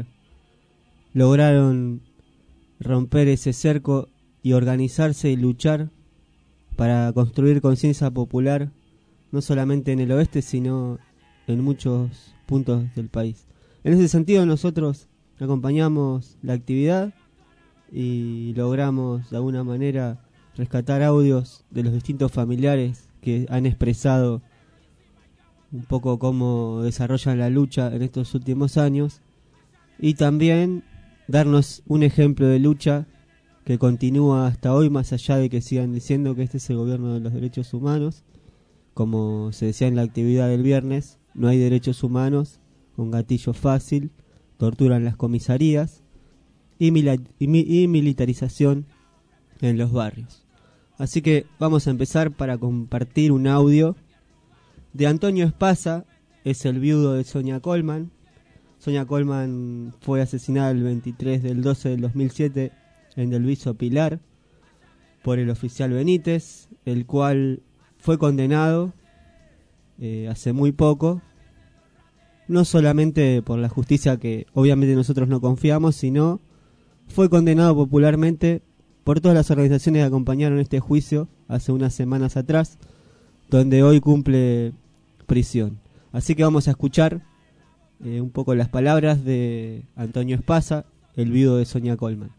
lograron romper ese cerco y organizarse y luchar para construir conciencia popular, no solamente en el oeste, sino en muchos puntos del país. En ese sentido, nosotros acompañamos la actividad y logramos de alguna manera rescatar audios de los distintos familiares que han expresado un poco cómo desarrollan la lucha en estos últimos años y también darnos un ejemplo de lucha que continúa hasta hoy, más allá de que sigan diciendo que este es el gobierno de los derechos humanos. Como se decía en la actividad del viernes, no hay derechos humanos, con gatillo fácil, tortura en las comisarías y, mila- y, mi- y militarización en los barrios. Así que vamos a empezar para compartir un audio de Antonio Espasa, es el viudo de Sonia Colman. Sonia Colman fue asesinada el veintitrés del doce del dos mil siete en Delviso Pilar por el oficial Benítez, el cual fue condenado eh, hace muy poco, no solamente por la justicia que obviamente nosotros no confiamos, sino fue condenado popularmente por todas las organizaciones que acompañaron este juicio hace unas semanas atrás, donde hoy cumple prisión. Así que vamos a escuchar eh, un poco las palabras de Antonio Espasa, el viudo de Sonia Colman.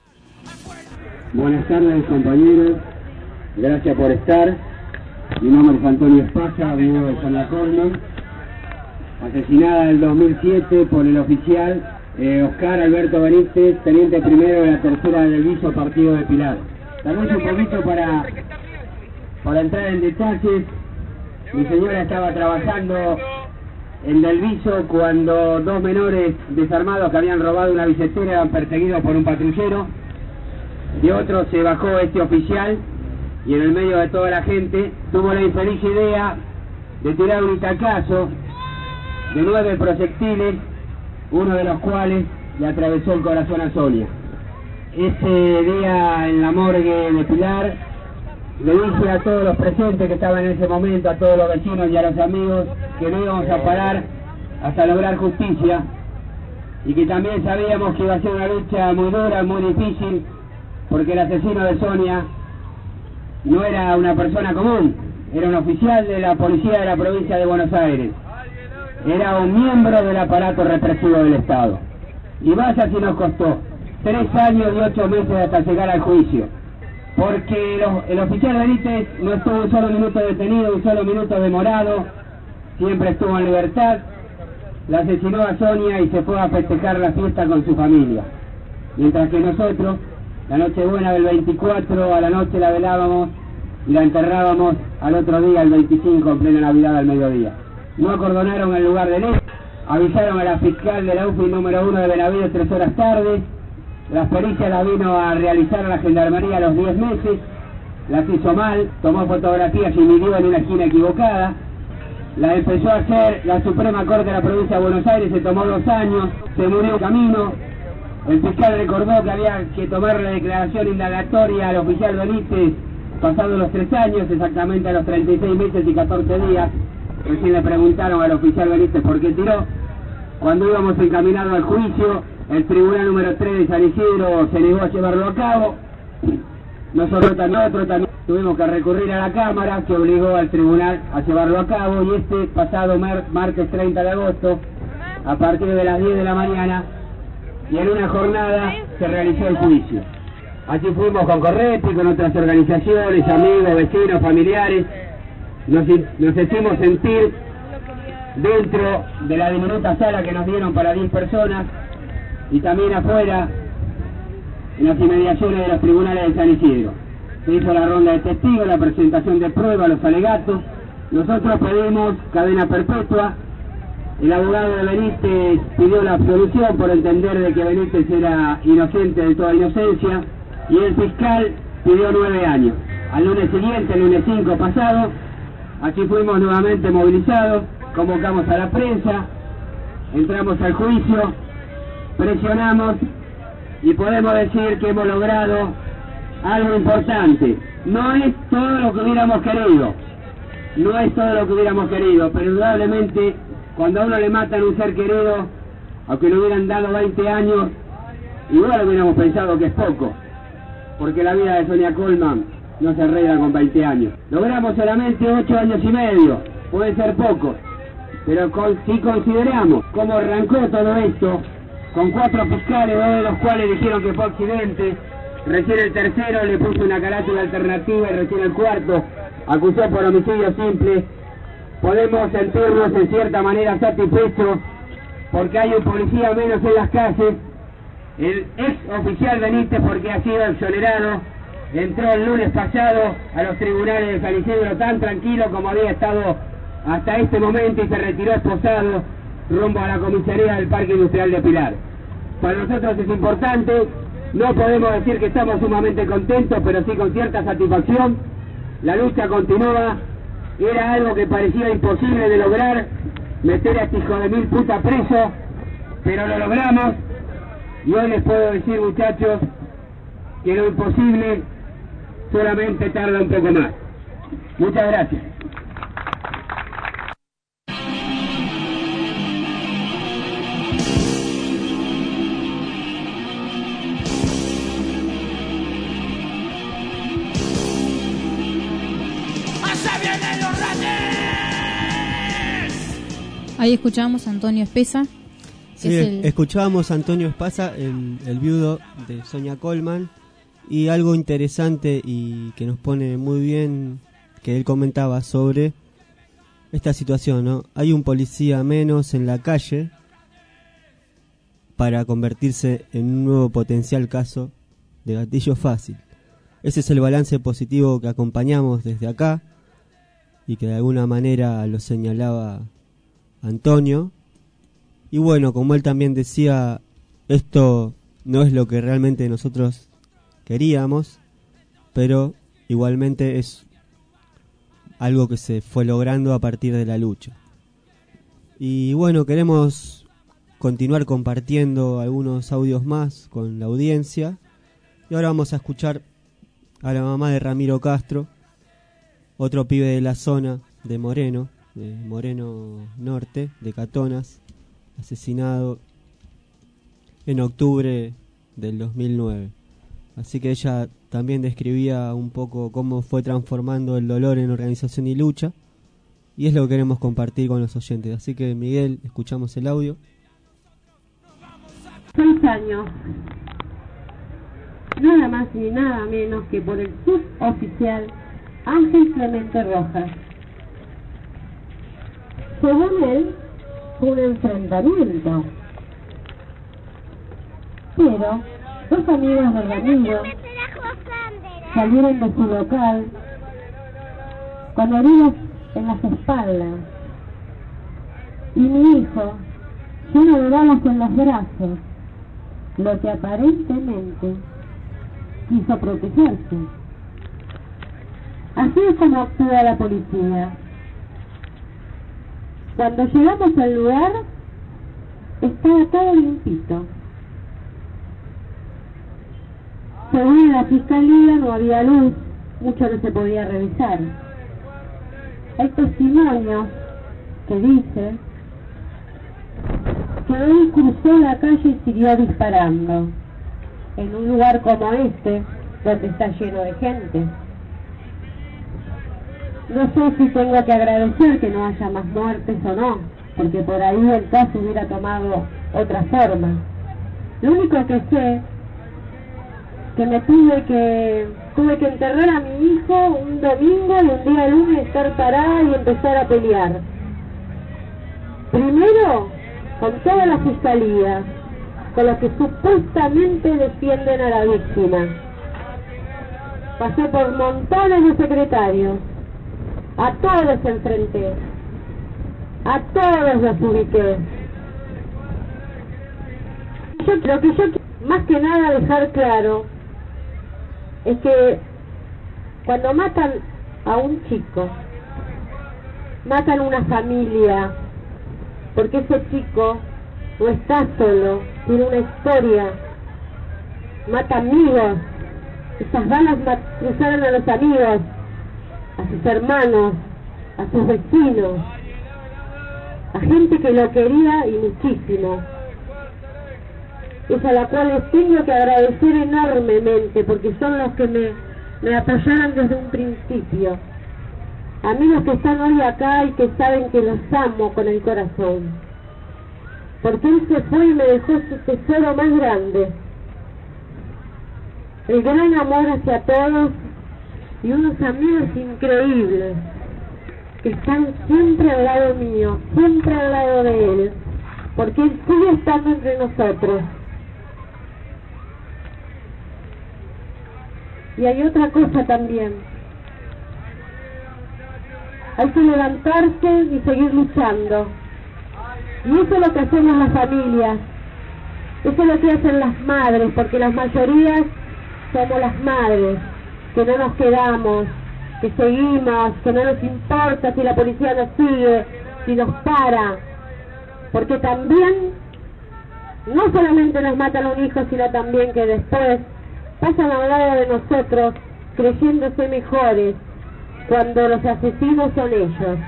Buenas tardes, compañeros, gracias por estar. Mi nombre es Antonio Espasa, viudo de Sonia Colman, asesinada en el dos mil siete por el oficial Eh, Oscar Alberto Benítez, teniente primero de la tercera del Viso, partido de Pilar. Tal vez un poquito para, para entrar en detalles. Mi señora estaba trabajando en Del Viso cuando dos menores desarmados que habían robado una billetera eran perseguidos por un patrullero. De otro se bajó este oficial y en el medio de toda la gente tuvo la infeliz idea de tirar un itacazo de nueve proyectiles, uno de los cuales le atravesó el corazón a Sonia. Ese día en la morgue de Pilar, le dije a todos los presentes que estaban en ese momento, a todos los vecinos y a los amigos, que no íbamos a parar hasta lograr justicia y que también sabíamos que iba a ser una lucha muy dura, muy difícil, porque el asesino de Sonia no era una persona común, era un oficial de la policía de la provincia de Buenos Aires. Era un miembro del aparato represivo del Estado. Y vaya si nos costó tres años y ocho meses hasta llegar al juicio. Porque los, el oficial Benítez no estuvo un solo minuto detenido, un solo minuto demorado, siempre estuvo en libertad. La asesinó a Sonia y se fue a festejar la fiesta con su familia. Mientras que nosotros, la Nochebuena del veinticuatro, a la noche la velábamos y la enterrábamos al otro día, el veinticinco, en plena Navidad al mediodía. No acordonaron el lugar del hecho, avisaron a la fiscal de la U F I número uno de Benavides tres horas tarde, las pericias las vino a realizar a la gendarmería a los diez meses, las hizo mal, tomó fotografías y midió en una esquina equivocada, la empezó a hacer la Suprema Corte de la Provincia de Buenos Aires, se tomó dos años, se murió en camino, el fiscal recordó que había que tomar la declaración indagatoria al oficial Benítez pasados los tres años, exactamente a los treinta y seis meses y catorce días. Recién le preguntaron al oficial Benítez por qué tiró. Cuando íbamos encaminados al juicio, el tribunal número tres de San Isidro se negó a llevarlo a cabo. Nosotros también, también tuvimos que recurrir a la Cámara, que obligó al tribunal a llevarlo a cabo, y este pasado mar martes treinta de agosto, a partir de las diez de la mañana, y en una jornada se realizó el juicio. Allí fuimos con Correpi, con otras organizaciones, amigos, vecinos, familiares. Nos, nos hicimos sentir dentro de la diminuta sala que nos dieron para diez personas y también afuera en las inmediaciones de los tribunales de San Isidro. Se hizo la ronda de testigos, la presentación de pruebas, los alegatos, Nosotros pedimos cadena perpetua. El abogado de Benítez pidió la absolución por entender de que Benítez era inocente de toda inocencia, y el fiscal pidió nueve años. Al lunes siguiente, el lunes cinco pasado, aquí fuimos nuevamente movilizados, convocamos a la prensa, entramos al juicio, presionamos y podemos decir que hemos logrado algo importante. No es todo lo que hubiéramos querido, no es todo lo que hubiéramos querido, pero indudablemente cuando a uno le matan un ser querido, aunque le hubieran dado veinte años, igual hubiéramos pensado que es poco, porque la vida de Sonia Colman no se arregla con veinte años. Logramos solamente ocho años y medio, puede ser poco, pero con, si consideramos cómo arrancó todo esto, con cuatro fiscales, dos de los cuales dijeron que fue accidente, recién el tercero le puso una carátula alternativa y recién el cuarto acusó por homicidio simple, podemos sentirnos en cierta manera satisfechos porque hay un policía menos en las calles. El ex oficial Benítez, porque ha sido exonerado, entró el lunes pasado a los tribunales de San Isidro tan tranquilo como había estado hasta este momento, y se retiró esposado rumbo a la comisaría del Parque Industrial de Pilar. Para nosotros es importante, no podemos decir que estamos sumamente contentos, pero sí con cierta satisfacción. La lucha continúa, era algo que parecía imposible de lograr, meter a este hijo de mil puta preso, pero lo logramos, y hoy les puedo decir, muchachos, que lo imposible solamente tarda un poco más. Muchas gracias. Ahí escuchamos a Antonio Espesa. Sí, es el... escuchábamos a Antonio Espasa, el, el viudo de Sonia Colman, y algo interesante y que nos pone muy bien, que él comentaba sobre esta situación, ¿no? Hay un policía menos en la calle para convertirse en un nuevo potencial caso de gatillo fácil. Ese es el balance positivo que acompañamos desde acá y que de alguna manera lo señalaba Antonio. Y bueno, como él también decía, esto no es lo que realmente nosotros queríamos, pero igualmente es algo que se fue logrando a partir de la lucha. Y bueno, queremos continuar compartiendo algunos audios más con la audiencia, y ahora vamos a escuchar a la mamá de Ramiro Castro, otro pibe de la zona de Moreno, de Moreno Norte, de Catonas, asesinado en octubre del dos mil nueve. Así que ella también describía un poco cómo fue transformando el dolor en organización y lucha, y es lo que queremos compartir con los oyentes. Así que, Miguel, escuchamos el audio. Seis años, nada más ni nada menos que por el suboficial Ángel Clemente Rojas. Según él, fue un enfrentamiento, pero dos amigos de Ramiro salieron de su local con heridas en las espaldas, y mi hijo, lleno de balas en los brazos, lo que aparentemente quiso protegerse. Así es como actúa la policía. Cuando llegamos al lugar, estaba todo limpito. Según la fiscalía, no había luz, mucho no se podía revisar. Hay testimonios que dicen que él cruzó la calle y siguió disparando en un lugar como este, donde está lleno de gente. No sé si tengo que agradecer que no haya más muertes o no, porque por ahí el caso hubiera tomado otra forma. Lo único que sé que me tuve que tuve que enterrar a mi hijo un domingo y un día lunes estar parada y empezar a pelear. Primero con toda la fiscalía, con los que supuestamente defienden a la víctima. Pasé por montones de secretarios, A todos enfrenté, a todos los ubiqué. Yo, lo que yo quiero más que nada dejar claro es que cuando matan a un chico, matan una familia, porque ese chico no está solo, tiene una historia, mata amigos, esas balas cruzaron a los amigos, a sus hermanos, a sus vecinos, a gente que lo quería y muchísimo. Es a la cual les tengo que agradecer enormemente, porque son los que me, me apoyaron desde un principio. Amigos que están hoy acá y que saben que los amo con el corazón. Porque él se fue y me dejó su tesoro más grande. El gran amor hacia todos y unos amigos increíbles que están siempre al lado mío, siempre al lado de él, porque él sigue estando entre nosotros. Y hay otra cosa también. Hay que levantarse y seguir luchando. Y eso es lo que hacemos las familias. Eso es lo que hacen las madres, porque las mayorías somos las madres, que no nos quedamos, que seguimos, que no nos importa si la policía nos sigue, si nos para. Porque también, no solamente nos matan a un hijo, sino también que después pasan al lado de nosotros creyéndose mejores, cuando los asesinos son ellos.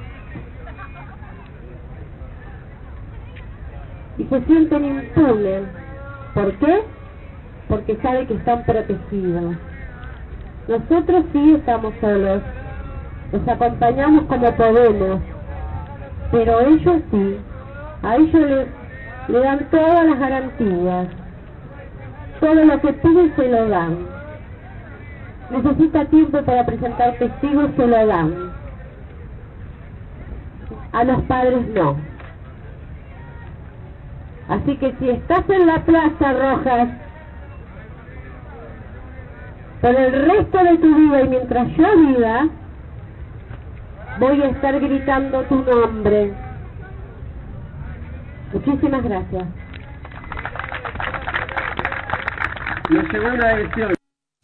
Y se sienten impunes. ¿Por qué? Porque saben que están protegidos. Nosotros sí estamos solos, los acompañamos como podemos, pero ellos sí, a ellos les, le dan todas las garantías, todo lo que piden se lo dan. Necesita tiempo para presentar testigos, se lo dan. A los padres no. Así que si estás en la Plaza Rojas por el resto de tu vida y mientras yo viva, voy a estar gritando tu nombre. Muchísimas gracias. La segunda edición.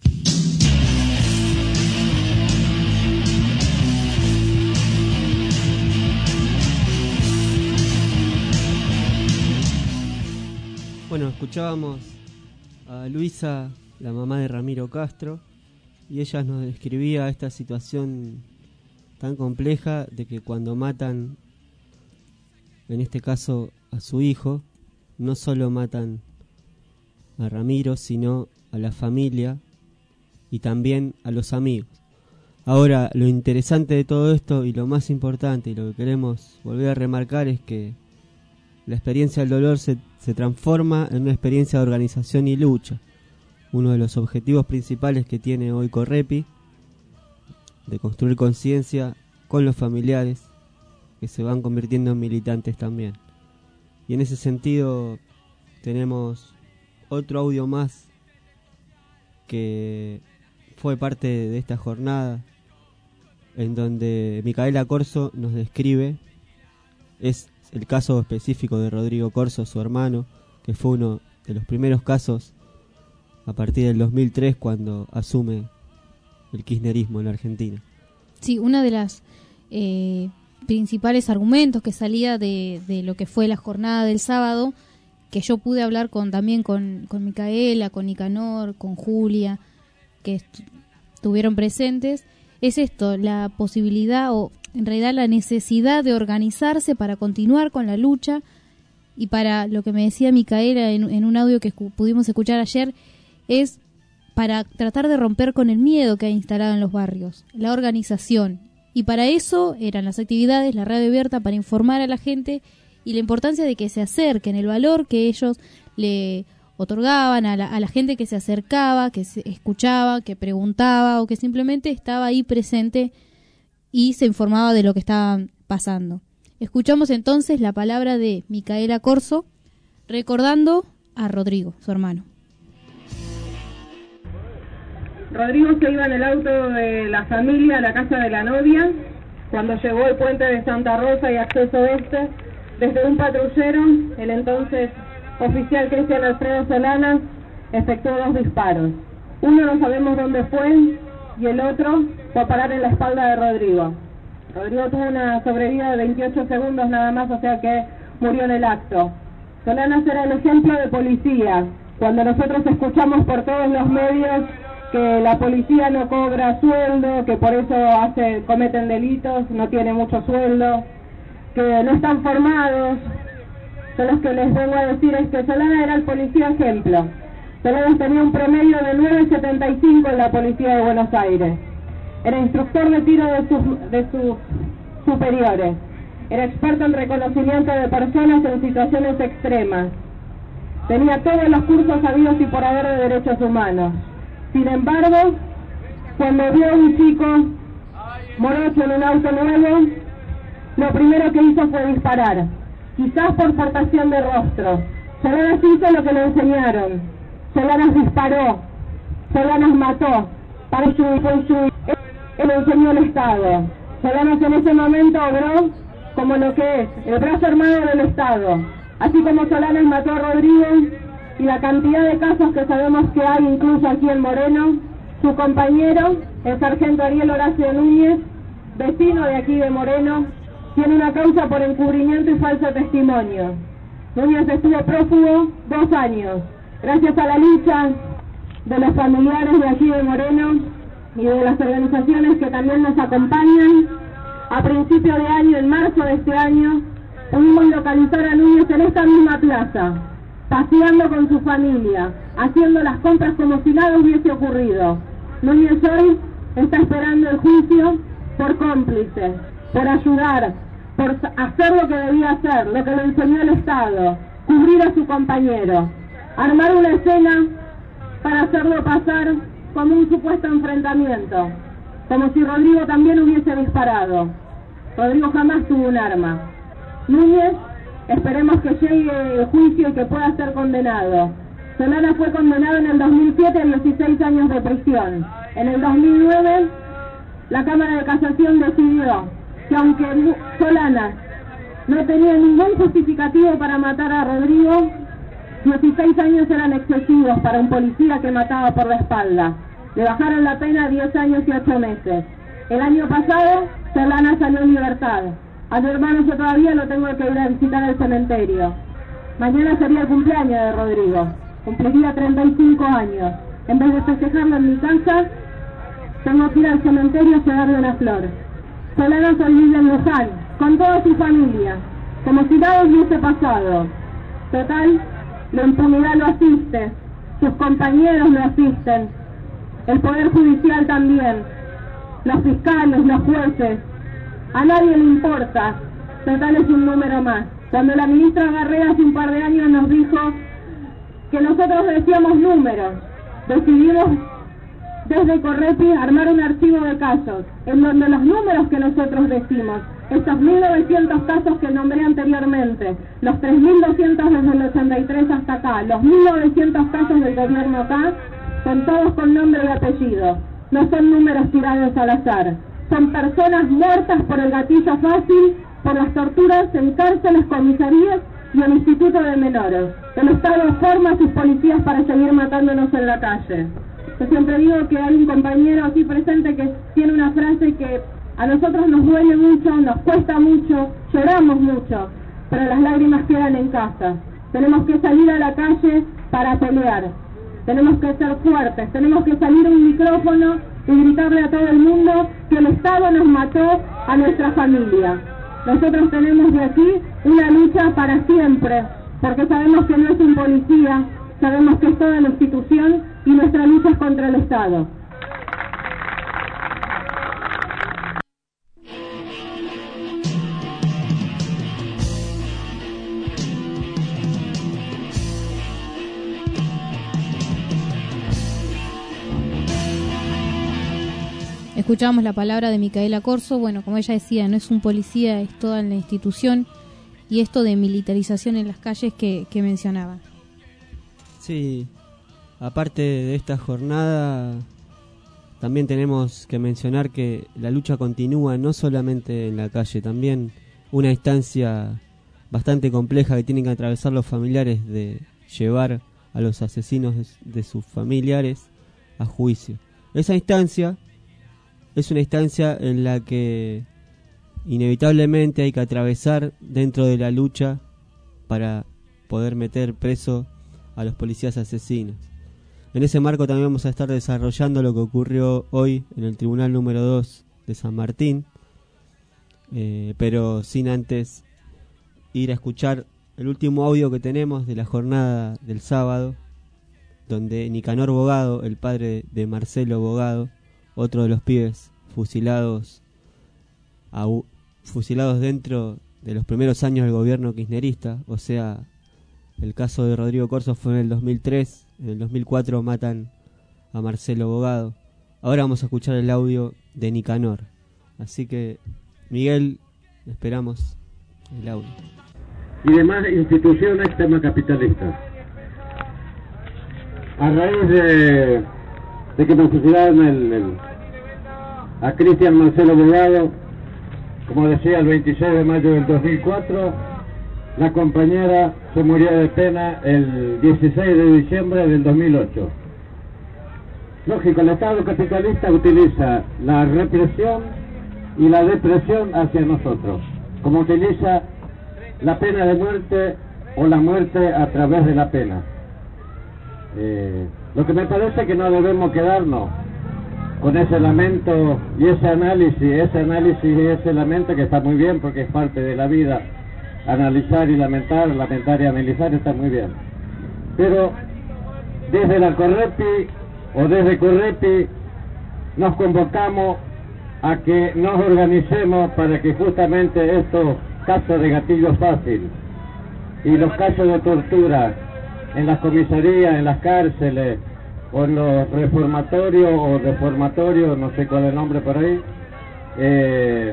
Bueno, escuchábamos a Luisa, la mamá de Ramiro Castro, y ella nos describía esta situación tan compleja de que cuando matan, en este caso a su hijo, no solo matan a Ramiro, sino a la familia y también a los amigos. Ahora, lo interesante de todo esto y lo más importante y lo que queremos volver a remarcar es que la experiencia del dolor se, se transforma en una experiencia de organización y lucha. Uno de los objetivos principales que tiene hoy Correpi, de construir conciencia con los familiares que se van convirtiendo en militantes también. Y en ese sentido tenemos otro audio más que fue parte de esta jornada, en donde Micaela Corso nos describe, es el caso específico de Rodrigo Corso, su hermano, que fue uno de los primeros casos a partir del dos mil tres, cuando asume el kirchnerismo en la Argentina. Sí, una de las eh, principales argumentos que salía de, de lo que fue la jornada del sábado, que yo pude hablar con también con, con Micaela, con Nicanor, con Julia, que est- estuvieron presentes, es esto, la posibilidad o en realidad la necesidad de organizarse para continuar con la lucha, y para lo que me decía Micaela en, en un audio que escu- pudimos escuchar ayer, es para tratar de romper con el miedo que hay instalado en los barrios, la organización. Y para eso eran las actividades, la radio abierta, para informar a la gente y la importancia de que se acerquen, el valor que ellos le otorgaban a la, a la gente que se acercaba, que se escuchaba, que preguntaba o que simplemente estaba ahí presente y se informaba de lo que estaba pasando. Escuchamos entonces la palabra de Micaela Corso recordando a Rodrigo, su hermano. Rodrigo se iba en el auto de la familia a la casa de la novia Cuando llegó el puente de Santa Rosa y acceso este, desde un patrullero, el entonces oficial Cristian Alfredo Solanas efectuó dos disparos. Uno no sabemos dónde fue y el otro fue a parar en la espalda de Rodrigo. Rodrigo tuvo una sobrevida de veintiocho segundos nada más, o sea que murió en el acto. Solanas era el ejemplo de policía. Cuando nosotros escuchamos por todos los medios que la policía no cobra sueldo, que por eso hace, cometen delitos, no tiene mucho sueldo, que no están formados, yo los que les vengo a decir es que Solanas era el policía ejemplo. Solanas tenía un promedio de nueve coma setenta y cinco en la policía de Buenos Aires. Era instructor de tiro de sus, de sus superiores. Era experto en reconocimiento de personas en situaciones extremas. Tenía todos los cursos habidos y por haber de derechos humanos. Sin embargo, cuando vio a un chico morocho en un auto nuevo, lo primero que hizo fue disparar, quizás por portación de rostro. Solanas hizo lo que le enseñaron. Solanas disparó, Solanas mató, para su él enseñó el Estado. Solanas en ese momento obró como lo que es, el brazo armado del Estado. Así como Solanas mató a Rodrigo y la cantidad de casos que sabemos que hay incluso aquí en Moreno, su compañero, el sargento Ariel Horacio Núñez, vecino de aquí de Moreno, tiene una causa por encubrimiento y falso testimonio. Núñez estuvo prófugo dos años. Gracias a la lucha de los familiares de aquí de Moreno y de las organizaciones que también nos acompañan, a principio de año, en marzo de este año, pudimos localizar a Núñez en esta misma plaza, paseando con su familia, haciendo las compras como si nada hubiese ocurrido. Núñez hoy está esperando el juicio por cómplice, por ayudar, por hacer lo que debía hacer, lo que le enseñó el Estado, cubrir a su compañero, armar una escena para hacerlo pasar como un supuesto enfrentamiento, como si Rodrigo también hubiese disparado. Rodrigo jamás tuvo un arma. Núñez, esperemos que llegue el juicio y que pueda ser condenado. Solanas fue condenado en el dos mil siete a dieciséis años de prisión. En el dos mil nueve, la Cámara de Casación decidió que aunque Solanas no tenía ningún justificativo para matar a Rodrigo, dieciséis años eran excesivos para un policía que mataba por la espalda. Le bajaron la pena a diez años y ocho meses. El año pasado, Solanas salió en libertad. A mi hermano yo todavía lo tengo que ir a visitar al cementerio. Mañana sería el cumpleaños de Rodrigo. Cumpliría treinta y cinco años. En vez de festejarlo en mi casa, tengo que ir al cementerio a llevarle una flor. Solanas hoy vive en Luján, con toda su familia, como si nada hubiese pasado. Total, la impunidad lo asiste, sus compañeros lo asisten, el Poder Judicial también, los fiscales, los jueces. A nadie le importa, total es un número más. Cuando la ministra Garrea hace un par de años nos dijo que nosotros decíamos números, decidimos desde Correpi armar un archivo de casos, en donde los números que nosotros decimos, estos mil novecientos casos que nombré anteriormente, los tres mil doscientos desde el ochenta y tres hasta acá, los mil novecientos casos del gobierno acá, son todos con nombre y apellido, no son números tirados al azar. Son personas muertas por el gatillo fácil, por las torturas en cárceles, comisarías y el Instituto de Menores. El Estado forma a sus policías para seguir matándonos en la calle. Yo siempre digo que hay un compañero aquí presente que tiene una frase que a nosotros nos duele mucho, nos cuesta mucho, lloramos mucho, pero las lágrimas quedan en casa. Tenemos que salir a la calle para pelear. Tenemos que ser fuertes, tenemos que salir a un micrófono y gritarle a todo el mundo que el Estado nos mató a nuestra familia. Nosotros tenemos de aquí una lucha para siempre, porque sabemos que no es un policía, sabemos que es toda la institución y nuestra lucha es contra el Estado. Escuchábamos la palabra de Micaela Corso. Bueno, como ella decía, no es un policía, es toda la institución, y esto de militarización en las calles que, que mencionaba. Sí, aparte de esta jornada, también tenemos que mencionar que la lucha continúa no solamente en la calle, también una instancia bastante compleja que tienen que atravesar los familiares de llevar a los asesinos de, de sus familiares a juicio. Esa instancia es una instancia en la que inevitablemente hay que atravesar dentro de la lucha para poder meter preso a los policías asesinos. En ese marco también vamos a estar desarrollando lo que ocurrió hoy en el Tribunal número dos de San Martín, eh, pero sin antes ir a escuchar el último audio que tenemos de la jornada del sábado, donde Nicanor Bogado, el padre de Marcelo Bogado, otro de los pibes fusilados a, fusilados dentro de los primeros años del gobierno kirchnerista, o sea, el caso de Rodrigo Corso fue en el dos mil tres, en el dos mil cuatro matan a Marcelo Bogado. Ahora vamos a escuchar el audio de Nicanor. Así que, Miguel, esperamos el audio. Y demás instituciones tema capitalistas. A raíz de, de que me fusilaron el, el, a Cristian Marcelo Bogado, como decía, el veintiséis de mayo del dos mil cuatro, la compañera se murió de pena el dieciséis de diciembre del dos mil ocho. Lógico, el Estado capitalista utiliza la represión y la depresión hacia nosotros, como utiliza la pena de muerte o la muerte a través de la pena. Eh, lo que me parece que no debemos quedarnos con ese lamento y ese análisis, ese análisis y ese lamento que está muy bien porque es parte de la vida. Analizar y lamentar, lamentar y analizar está muy bien. Pero desde la Correpi o desde Correpi nos convocamos a que nos organicemos para que justamente estos casos de gatillo fácil y los casos de tortura en las comisarías, en las cárceles o en los reformatorios o reformatorios, no sé cuál es el nombre por ahí, eh,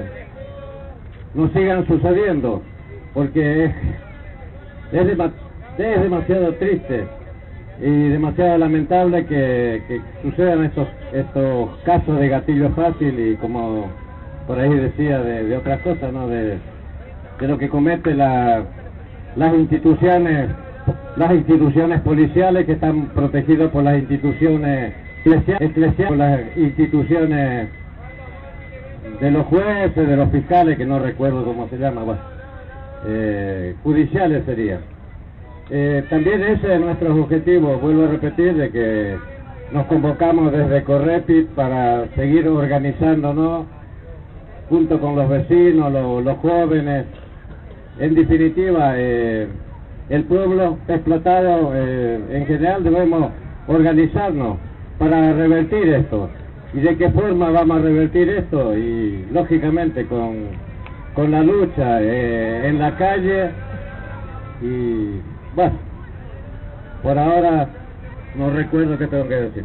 no sigan sucediendo, porque es, es, dema, es demasiado triste y demasiado lamentable que, que sucedan estos estos casos de gatillo fácil y como por ahí decía de, de otras cosas, ¿no? De, de lo que comete la, las instituciones las instituciones policiales que están protegidas por las instituciones eclesiales, por las instituciones de los jueces, de los fiscales, que no recuerdo cómo se llama, bueno, eh, judiciales sería. Eh, también ese es nuestro objetivo, vuelvo a repetir, de que nos convocamos desde Correpi para seguir organizándonos junto con los vecinos, los, los jóvenes. En definitiva, eh, el pueblo explotado, eh, en general debemos organizarnos para revertir esto. ¿Y de qué forma vamos a revertir esto? Y lógicamente con, con la lucha eh, en la calle. Y bueno, por ahora no recuerdo qué tengo que decir.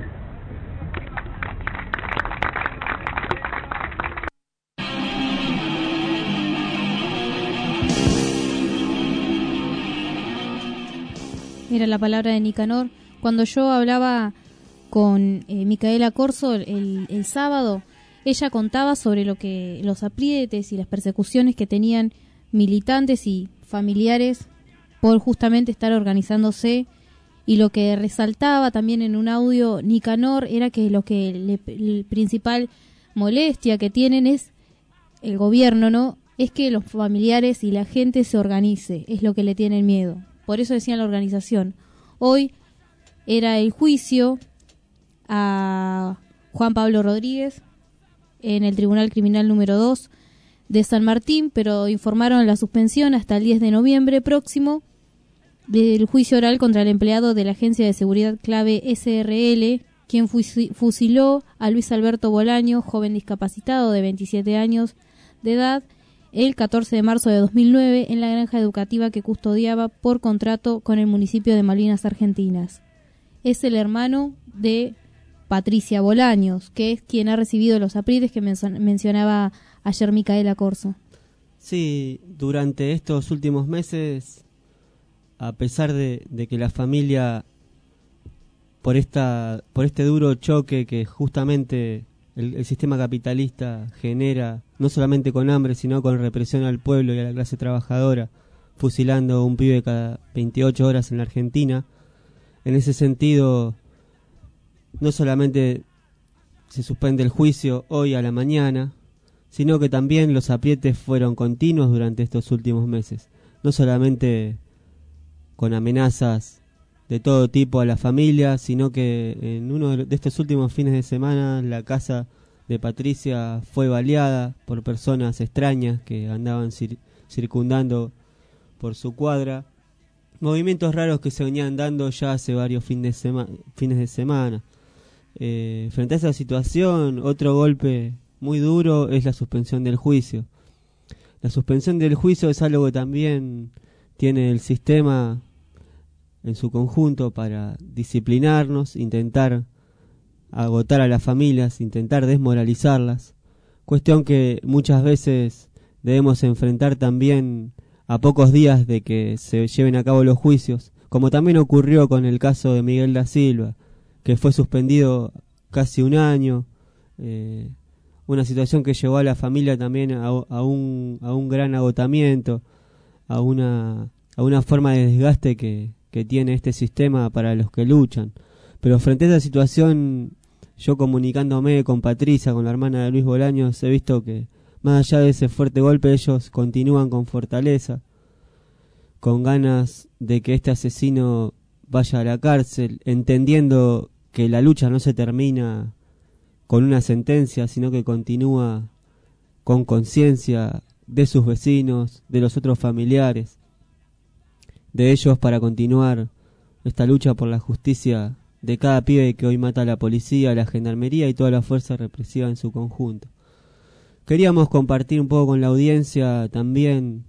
Era la palabra de Nicanor. Cuando yo hablaba con eh, Micaela Corso el, el sábado, ella contaba sobre lo que los aprietes y las persecuciones que tenían militantes y familiares por justamente estar organizándose, y lo que resaltaba también en un audio Nicanor era que lo que le, el principal molestia que tienen es el gobierno, ¿no? Es que los familiares y la gente se organice, es lo que le tienen miedo. Por eso decían la organización. Hoy era el juicio a Juan Pablo Rodríguez en el Tribunal Criminal número dos de San Martín, pero informaron la suspensión hasta el diez de noviembre próximo del juicio oral contra el empleado de la Agencia de Seguridad Clave S R L, quien fusiló a Luis Alberto Bolaño, joven discapacitado de veintisiete años de edad, el catorce de marzo de dos mil nueve en la granja educativa que custodiaba por contrato con el municipio de Malvinas Argentinas. Es el hermano de Patricia Bolaños, que es quien ha recibido los aprietes que mencionaba ayer Micaela Corso. Sí, durante estos últimos meses, a pesar de, de que la familia, por esta por este duro choque que justamente el, el sistema capitalista genera, no solamente con hambre, sino con represión al pueblo y a la clase trabajadora, fusilando a un pibe cada veintiocho horas en la Argentina. En ese sentido, no solamente se suspende el juicio hoy a la mañana, sino que también los aprietes fueron continuos durante estos últimos meses. No solamente con amenazas de todo tipo a la familia, sino que en uno de estos últimos fines de semana la casa de Patricia fue baleada por personas extrañas que andaban cir- circundando por su cuadra. Movimientos raros que se venían dando ya hace varios fin de sema- fines de semana. Eh, frente a esa situación, otro golpe muy duro es la suspensión del juicio. La suspensión del juicio es algo que también tiene el sistema en su conjunto para disciplinarnos, intentar agotar a las familias, intentar desmoralizarlas. Cuestión que muchas veces debemos enfrentar también a pocos días de que se lleven a cabo los juicios, como también ocurrió con el caso de Miguel da Silva, que fue suspendido casi un año, eh, una situación que llevó a la familia también a, a, un, a un gran agotamiento, a una, a una forma de desgaste que, que tiene este sistema para los que luchan. Pero frente a esa situación, yo comunicándome con Patricia, con la hermana de Luis Bolaños, he visto que más allá de ese fuerte golpe, ellos continúan con fortaleza, con ganas de que este asesino vaya a la cárcel, entendiendo que la lucha no se termina con una sentencia, sino que continúa con conciencia de sus vecinos, de los otros familiares, de ellos, para continuar esta lucha por la justicia de cada pibe que hoy mata a la policía, a la gendarmería y toda la fuerza represiva en su conjunto. Queríamos compartir un poco con la audiencia también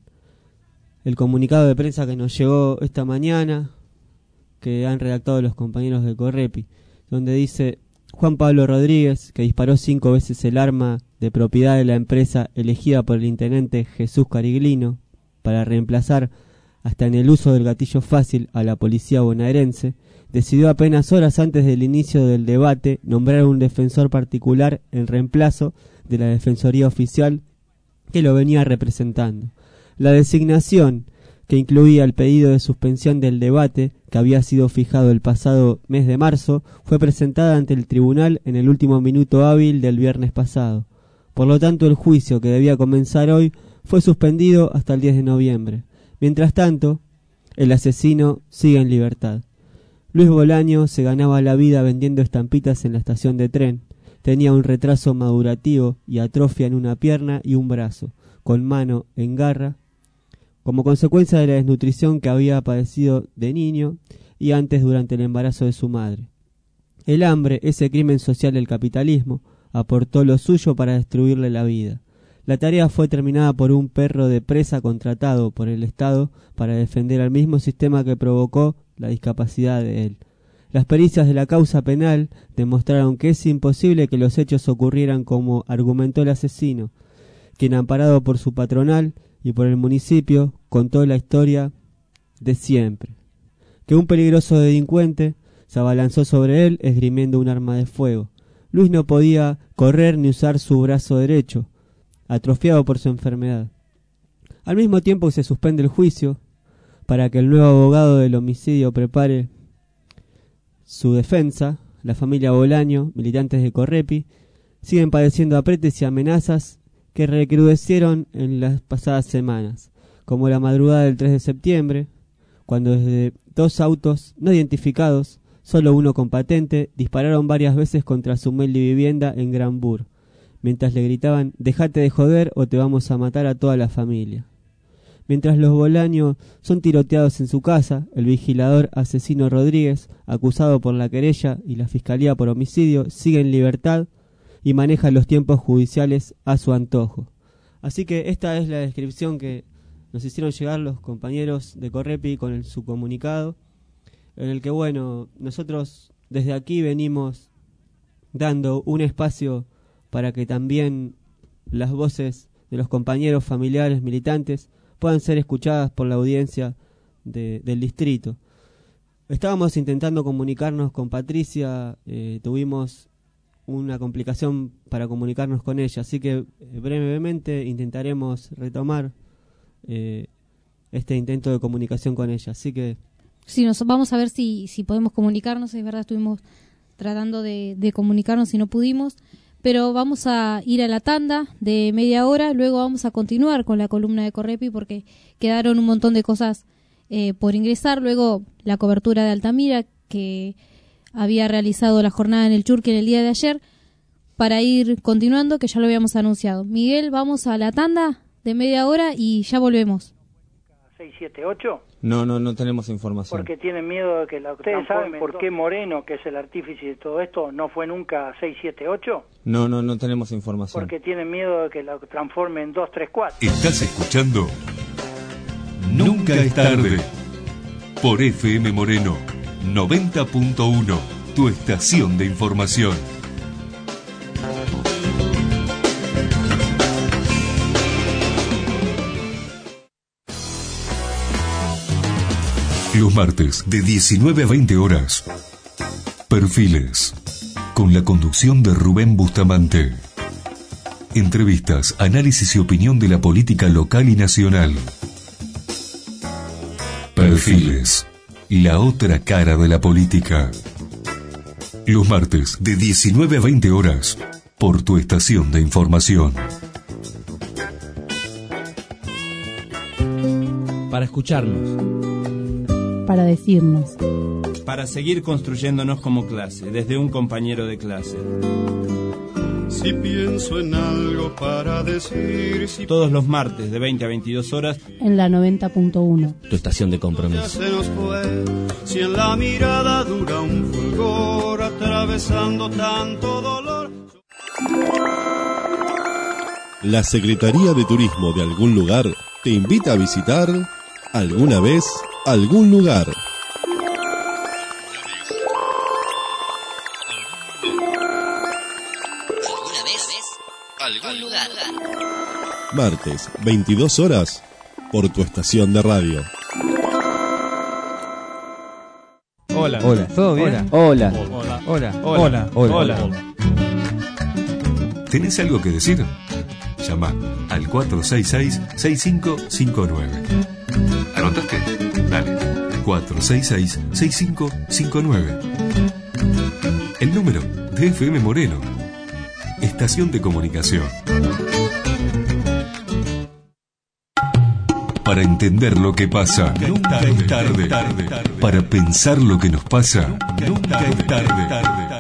el comunicado de prensa que nos llegó esta mañana, que han redactado los compañeros de Correpi, donde dice: Juan Pablo Rodríguez, que disparó cinco veces el arma de propiedad de la empresa elegida por el intendente Jesús Cariglino para reemplazar hasta en el uso del gatillo fácil a la policía bonaerense, decidió apenas horas antes del inicio del debate nombrar un defensor particular en reemplazo de la Defensoría Oficial que lo venía representando. La designación, que incluía el pedido de suspensión del debate, que había sido fijado el pasado mes de marzo, fue presentada ante el tribunal en el último minuto hábil del viernes pasado. Por lo tanto, el juicio, que debía comenzar hoy, fue suspendido hasta el diez de noviembre. Mientras tanto, el asesino sigue en libertad. Luis Bolaño se ganaba la vida vendiendo estampitas en la estación de tren. Tenía un retraso madurativo y atrofia en una pierna y un brazo, con mano en garra, como consecuencia de la desnutrición que había padecido de niño y antes durante el embarazo de su madre. El hambre, ese crimen social del capitalismo, aportó lo suyo para destruirle la vida. La tarea fue terminada por un perro de presa contratado por el Estado para defender al mismo sistema que provocó la discapacidad de él. Las pericias de la causa penal demostraron que es imposible que los hechos ocurrieran como argumentó el asesino, quien, amparado por su patronal y por el municipio, contó la historia de siempre: que un peligroso delincuente se abalanzó sobre él esgrimiendo un arma de fuego. Luis no podía correr ni usar su brazo derecho, atrofiado por su enfermedad. Al mismo tiempo que se suspende el juicio, para que el nuevo abogado del homicidio prepare su defensa, la familia Bolaño, militantes de Correpi, siguen padeciendo apretes y amenazas que recrudecieron en las pasadas semanas, como la madrugada del tres de septiembre, cuando desde dos autos no identificados, solo uno con patente, dispararon varias veces contra su humilde vivienda en Granbur, mientras le gritaban: «Dejate de joder o te vamos a matar a toda la familia». Mientras los Bolaño son tiroteados en su casa, el vigilador asesino Rodríguez, acusado por la querella y la fiscalía por homicidio, sigue en libertad y maneja los tiempos judiciales a su antojo. Así que esta es la descripción que nos hicieron llegar los compañeros de Correpi con el, su comunicado, en el que, bueno, nosotros desde aquí venimos dando un espacio para que también las voces de los compañeros, familiares, militantes puedan ser escuchadas por la audiencia de, del distrito. Estábamos intentando comunicarnos con Patricia, eh, tuvimos una complicación para comunicarnos con ella, así que eh, brevemente intentaremos retomar eh, este intento de comunicación con ella, así que sí, nos vamos a ver si, si podemos comunicarnos. Es verdad, estuvimos tratando de, de comunicarnos y no pudimos, pero vamos a ir a la tanda de media hora, luego vamos a continuar con la columna de Correpi porque quedaron un montón de cosas eh, por ingresar, luego la cobertura de Altamira que había realizado la jornada en el Churqui en el día de ayer, para ir continuando, que ya lo habíamos anunciado. Miguel, vamos a la tanda de media hora y ya volvemos. seis siete ocho No, no, no tenemos información. Porque tienen miedo de que la... ¿Ustedes saben por qué Moreno, que es el artífice de todo esto, no fue nunca seis siete ocho? No, no, no tenemos información. Porque tienen miedo de que la transforme en dos tres cuatro. Estás escuchando Nunca es tarde por F M Moreno noventa punto uno, tu estación de información. Los martes de diecinueve a veinte horas. Perfiles. Con la conducción de Rubén Bustamante. Entrevistas, análisis y opinión de la política local y nacional. Perfiles. La otra cara de la política. Los martes de diecinueve a veinte horas. Por tu estación de información. Para escucharnos. Para decirnos. Para seguir construyéndonos como clase, desde un compañero de clase. Si pienso en algo para decir, si todos los martes de veinte a veintidós horas en la noventa punto uno. Tu estación de compromiso. se nos fue, si en la mirada dura un fulgor atravesando tanto dolor. La Secretaría de Turismo de algún lugar te invita a visitar alguna vez algún lugar. ¿Alguna vez? ¿Algún lugar? Martes, veintidós horas, por tu estación de radio. Hola. Hola. ¿Todo bien? Hola. Hola. Hola. Hola. Hola. Hola. ¿Tenés algo que decir? Llama al cuatro seis seis, seis cinco cinco nueve. ¿Anotaste? Dale. cuatro seis seis, seis cinco cinco nueve. El número de F M Moreno. Estación de comunicación. Para entender lo que pasa, nunca es tarde. Para pensar lo que nos pasa, nunca es tarde.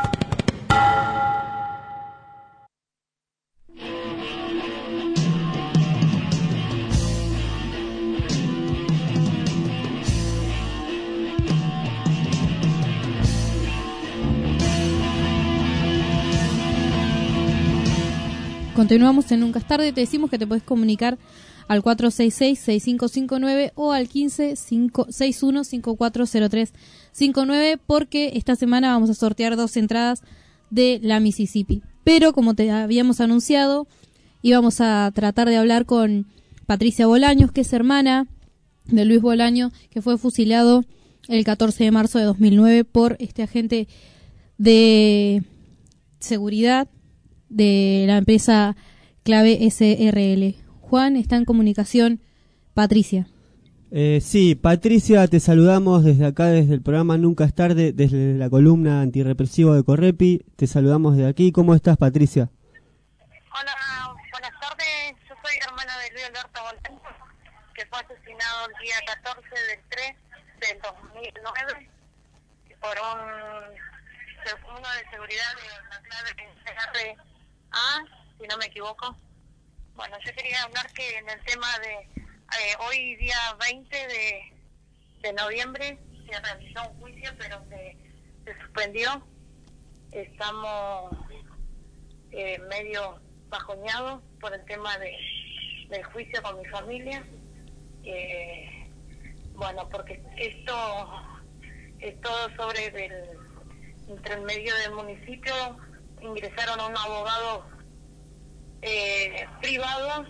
Continuamos en Nunca es tarde. Te decimos que te puedes comunicar al cuatro seis seis, seis cinco cinco nueve o al quince, sesenta y uno, cincuenta y cuatro cero tres cincuenta y nueve, porque esta semana vamos a sortear dos entradas de la Mississippi. Pero como te habíamos anunciado, íbamos a tratar de hablar con Patricia Bolaños, que es hermana de Luis Bolaño, que fue fusilado el catorce de marzo de dos mil nueve por este agente de seguridad de la empresa Clave S R L. Juan, está en comunicación Patricia. Eh, sí, Patricia, te saludamos desde acá, desde el programa Nunca es tarde, desde la columna antirrepresivo de Correpi. Te saludamos desde aquí. ¿Cómo estás, Patricia? Hola, buenas tardes. Yo soy hermana de Luis Alberto Bolaño, que fue asesinado el día catorce del tres del dos mil nueve por un uno de seguridad de la Clave S R A, si no me equivoco. Bueno, yo quería hablar que en el tema de eh, hoy día veinte de, de noviembre se realizó un juicio, pero se, se suspendió. Estamos eh, medio bajoneados por el tema de del juicio con mi familia. Eh, bueno, porque esto es todo sobre del entre el medio del municipio. Ingresaron a un abogado eh, privado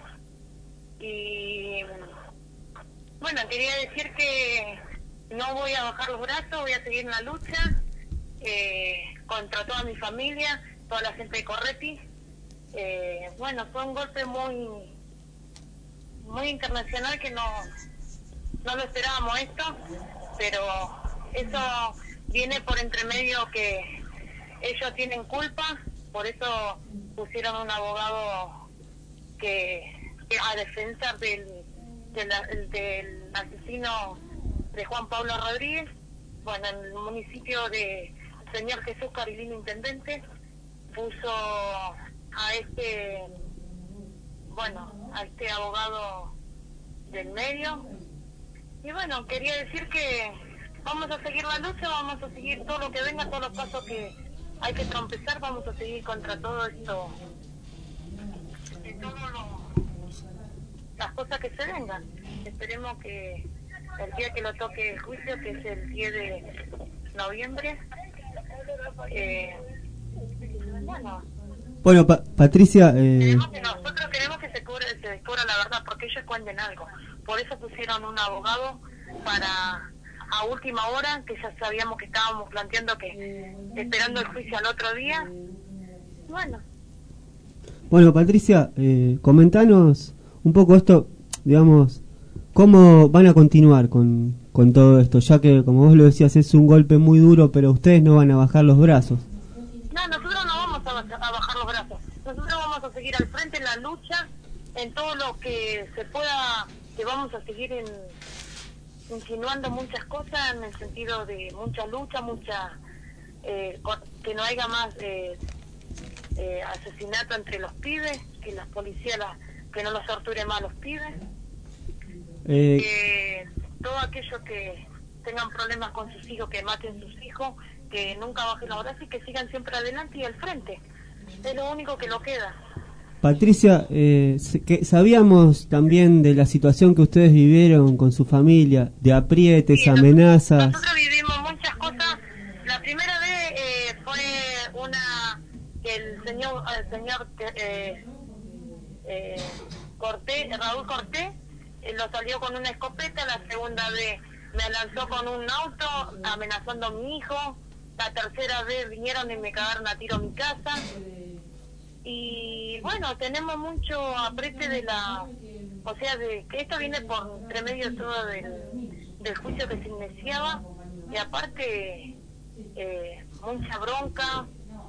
y bueno, quería decir que no voy a bajar los brazos, voy a seguir en la lucha eh, contra toda mi familia. toda la gente de Correpi. Eh, bueno, fue un golpe muy muy internacional que no no lo esperábamos esto, pero eso viene por entre medio que ellos tienen culpa, por eso pusieron un abogado que, que a defensa del, del, del asesino de Juan Pablo Rodríguez. Bueno, en el municipio de señor Jesús Carilino, intendente, puso a este, bueno, a este abogado del medio. Y bueno, quería decir que vamos a seguir la lucha, vamos a seguir todo lo que venga, todos los pasos que hay que trompezar, vamos a seguir contra todo esto, de todas las cosas que se vengan. Esperemos que el día que lo toque el juicio, que es el diez de noviembre, eh, bueno, Bueno, pa Patricia... Eh... Queremos que nosotros queremos que se, cubre, se descubra la verdad, porque ellos cuenten algo. Por eso pusieron un abogado para, a última hora, que ya sabíamos que estábamos planteando que, esperando el juicio al otro día. Bueno. Bueno, Patricia, eh, comentanos un poco esto, digamos, cómo van a continuar con, con todo esto, ya que, como vos lo decías, es un golpe muy duro, pero ustedes no van a bajar los brazos. No, nosotros no vamos a, a bajar los brazos. Nosotros vamos a seguir al frente en la lucha, en todo lo que se pueda, que vamos a seguir en, insinuando muchas cosas en el sentido de mucha lucha, mucha eh, que no haya más eh, eh, asesinato entre los pibes, que las policías la, que no los torturen más los pibes, eh... que todo aquello que tengan problemas con sus hijos, que maten sus hijos, que nunca bajen los brazos y que sigan siempre adelante y al frente. Es lo único que lo queda. Patricia, eh, que sabíamos también de la situación que ustedes vivieron con su familia, de aprietes, sí, amenazas. Nosotros vivimos muchas cosas. La primera vez eh, fue una que el señor, el señor eh, eh, Cortés, Raúl Cortés, eh, lo salió con una escopeta. La segunda vez me lanzó con un auto amenazando a mi hijo. La tercera vez vinieron y me cagaron a tiro a mi casa. Y bueno, tenemos mucho apriete de la, o sea, de que esto viene por entre medio todo del, del juicio que se iniciaba, y aparte eh, mucha bronca,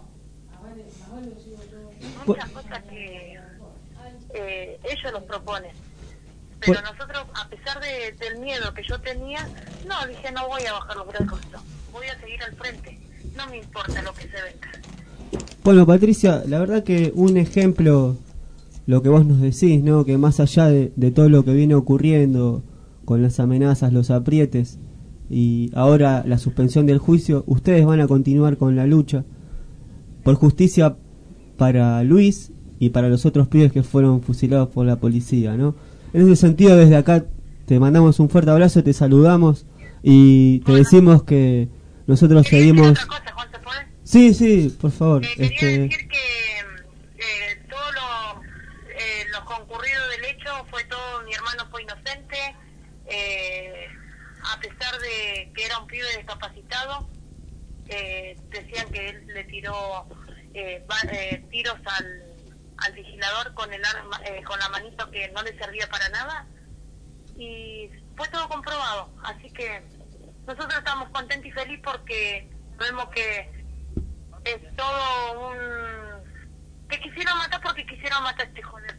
muchas cosas que eh, ellos los proponen. Pero nosotros, a pesar de, del miedo que yo tenía, no, dije, no voy a bajar los brazos, no, voy a seguir al frente, no me importa lo que se venga. Bueno, Patricia, la verdad que un ejemplo, lo que vos nos decís, ¿no? Que más allá de, de todo lo que viene ocurriendo con las amenazas, los aprietes y ahora la suspensión del juicio, ustedes van a continuar con la lucha por justicia para Luis y para los otros pibes que fueron fusilados por la policía, ¿no? En ese sentido, desde acá te mandamos un fuerte abrazo, te saludamos y te decimos que nosotros seguimos... Sí, sí, por favor. Eh, quería este... decir que eh, todo lo, eh, lo concurrido del hecho fue todo, mi hermano fue inocente, eh, a pesar de que era un pibe discapacitado, eh, decían que él le tiró eh, va, eh, tiros al, al vigilador con el arma, eh, con la manito que no le servía para nada, y fue todo comprobado, así que nosotros estamos contentos y felices porque vemos que es todo un... que quisieron matar porque quisieron matar a este joder.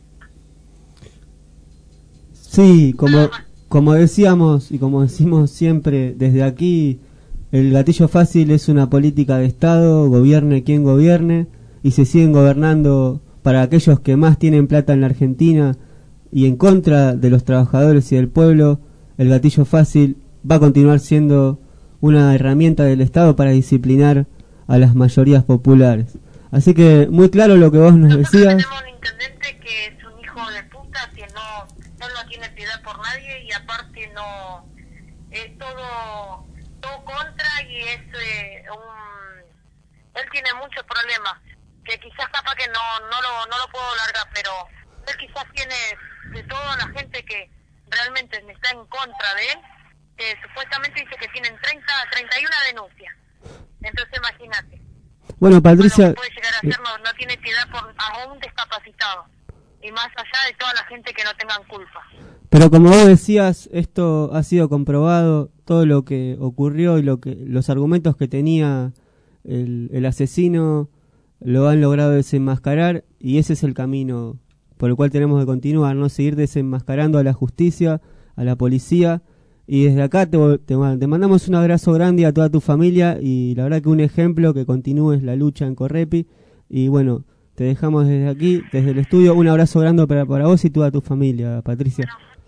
Sí, como, como decíamos y como decimos siempre desde aquí, el gatillo fácil es una política de Estado, gobierne quien gobierne, y se siguen gobernando para aquellos que más tienen plata en la Argentina y en contra de los trabajadores y del pueblo. El gatillo fácil va a continuar siendo una herramienta del Estado para disciplinar a las mayorías populares. Así que muy claro lo que vos nos Nosotros decías. Tenemos un intendente que es un hijo de puta, que no, no lo tiene piedad por nadie y aparte no es todo todo contra y es eh, un él tiene muchos problemas que quizás capaz que no no lo no lo puedo largar, pero él quizás tiene de toda la gente que realmente está en contra de él, que supuestamente dice que tienen treinta, treinta y una denuncias. Entonces imagínate, Bueno, Patricia... Bueno, puede llegar a ser, no, no tiene piedad por a un discapacitado. Y más allá de toda la gente que no tengan culpa. Pero como vos decías, esto ha sido comprobado, todo lo que ocurrió y lo que los argumentos que tenía el, el asesino lo han logrado desenmascarar, y ese es el camino por el cual tenemos que continuar, no seguir desenmascarando a la justicia, a la policía. Y desde acá te, te, te mandamos un abrazo grande a toda tu familia, y la verdad que un ejemplo que continúes la lucha en Correpi. Y bueno, te dejamos desde aquí, desde el estudio, un abrazo grande para, para vos y toda tu familia, Patricia.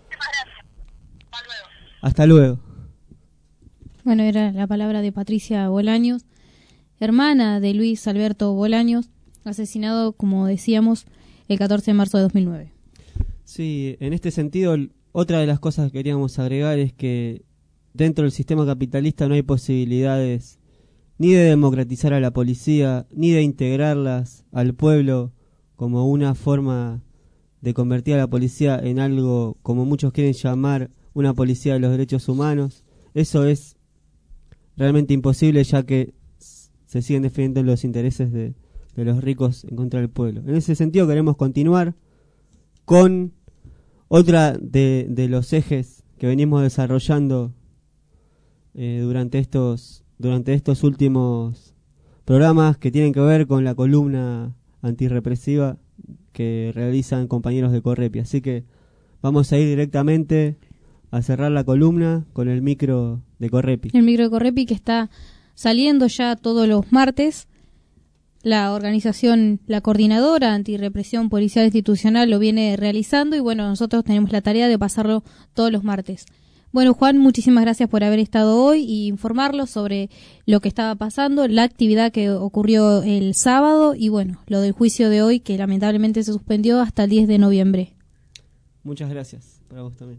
Hasta luego. Bueno, era la palabra de Patricia Bolaños, hermana de Luis Alberto Bolaños, asesinado, como decíamos, el catorce de marzo de dos mil nueve. Sí, en este sentido, otra de las cosas que queríamos agregar es que dentro del sistema capitalista no hay posibilidades ni de democratizar a la policía, ni de integrarlas al pueblo como una forma de convertir a la policía en algo, como muchos quieren llamar, una policía de los derechos humanos. Eso es realmente imposible, ya que se siguen defendiendo los intereses de, de los ricos en contra del pueblo. En ese sentido queremos continuar con otra de, de los ejes que venimos desarrollando eh, durante estos durante estos últimos programas, que tienen que ver con la columna antirrepresiva que realizan compañeros de Correpi. Así que vamos a ir directamente a cerrar la columna con el micro de Correpi. El micro de Correpi, que está saliendo ya todos los martes. La organización, la coordinadora antirrepresión policial institucional lo viene realizando, y bueno, nosotros tenemos la tarea de pasarlo todos los martes. Bueno, Juan, muchísimas gracias por haber estado hoy y informarlos sobre lo que estaba pasando, la actividad que ocurrió el sábado y bueno, lo del juicio de hoy, que lamentablemente se suspendió hasta el diez de noviembre. Muchas gracias, para vos también.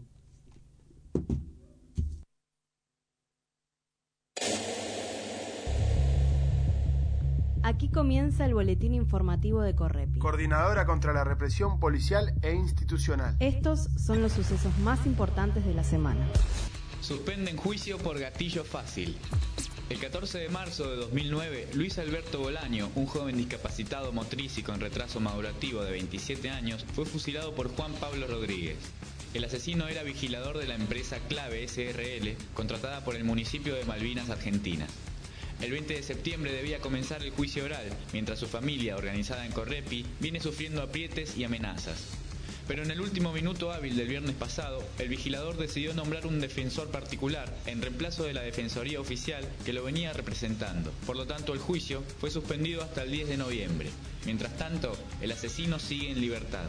Aquí comienza el boletín informativo de Correpi. Coordinadora contra la represión policial e institucional. Estos son los sucesos más importantes de la semana. Suspenden juicio por gatillo fácil. El catorce de marzo de dos mil nueve, Luis Alberto Bolaño, un joven discapacitado motriz y con retraso madurativo de veintisiete años, fue fusilado por Juan Pablo Rodríguez. El asesino era vigilador de la empresa Clave S R L, contratada por el municipio de Malvinas, Argentina. El veinte de septiembre debía comenzar el juicio oral, mientras su familia, organizada en Correpi, viene sufriendo aprietes y amenazas. Pero en el último minuto hábil del viernes pasado, el vigilador decidió nombrar un defensor particular en reemplazo de la defensoría oficial que lo venía representando. Por lo tanto, el juicio fue suspendido hasta el diez de noviembre. Mientras tanto, el asesino sigue en libertad.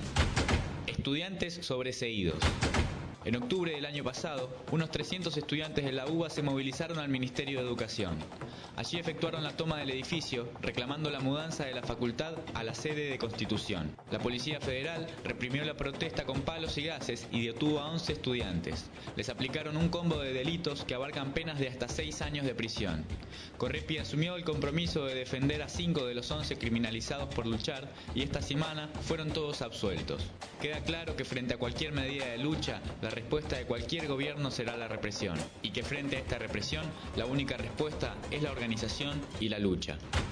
Estudiantes sobreseídos. En octubre del año pasado, unos trescientos estudiantes de la U B A se movilizaron al Ministerio de Educación. Allí efectuaron la toma del edificio, reclamando la mudanza de la facultad a la sede de Constitución. La Policía Federal reprimió la protesta con palos y gases y detuvo a once estudiantes. Les aplicaron un combo de delitos que abarcan penas de hasta seis años de prisión. Correpi asumió el compromiso de defender a cinco de los once criminalizados por luchar, y esta semana fueron todos absueltos. Queda claro que frente a cualquier medida de lucha, la respuesta de cualquier gobierno será la represión, y que frente a esta represión, la única respuesta es la organización y la lucha.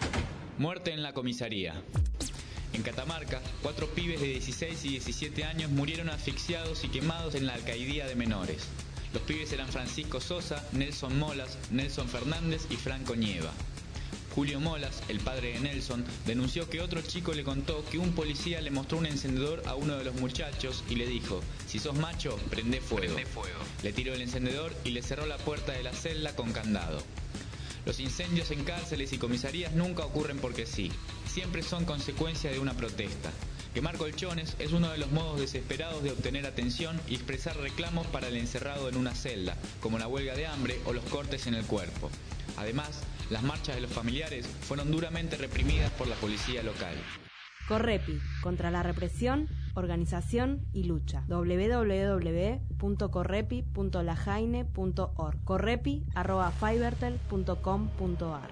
Muerte en la comisaría. En Catamarca, cuatro pibes de dieciséis y diecisiete años murieron asfixiados y quemados en la alcaidía de menores. Los pibes eran Francisco Sosa, Nelson Molas, Nelson Fernández y Franco Nieva. Julio Molas, el padre de Nelson, denunció que otro chico le contó que un policía le mostró un encendedor a uno de los muchachos y le dijo: si sos macho, prende fuego. Prende fuego. Le tiró el encendedor y le cerró la puerta de la celda con candado. Los incendios en cárceles y comisarías nunca ocurren porque sí, siempre son consecuencia de una protesta. Quemar colchones es uno de los modos desesperados de obtener atención y expresar reclamos para el encerrado en una celda, como la huelga de hambre o los cortes en el cuerpo. Además, las marchas de los familiares fueron duramente reprimidas por la policía local. Correpi, contra la represión, organización y lucha. doble u doble u doble u punto correpi punto lajaine punto org. correpi arroba fivertel punto com punto ar.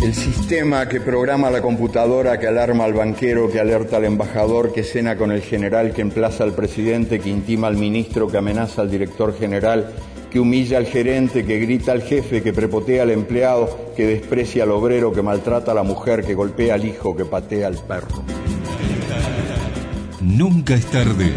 El sistema que programa la computadora, que alarma al banquero, que alerta al embajador, que cena con el general, que emplaza al presidente, que intima al ministro, que amenaza al director general, que humilla al gerente, que grita al jefe, que prepotea al empleado, que desprecia al obrero, que maltrata a la mujer, que golpea al hijo, que patea al perro. Nunca es tarde.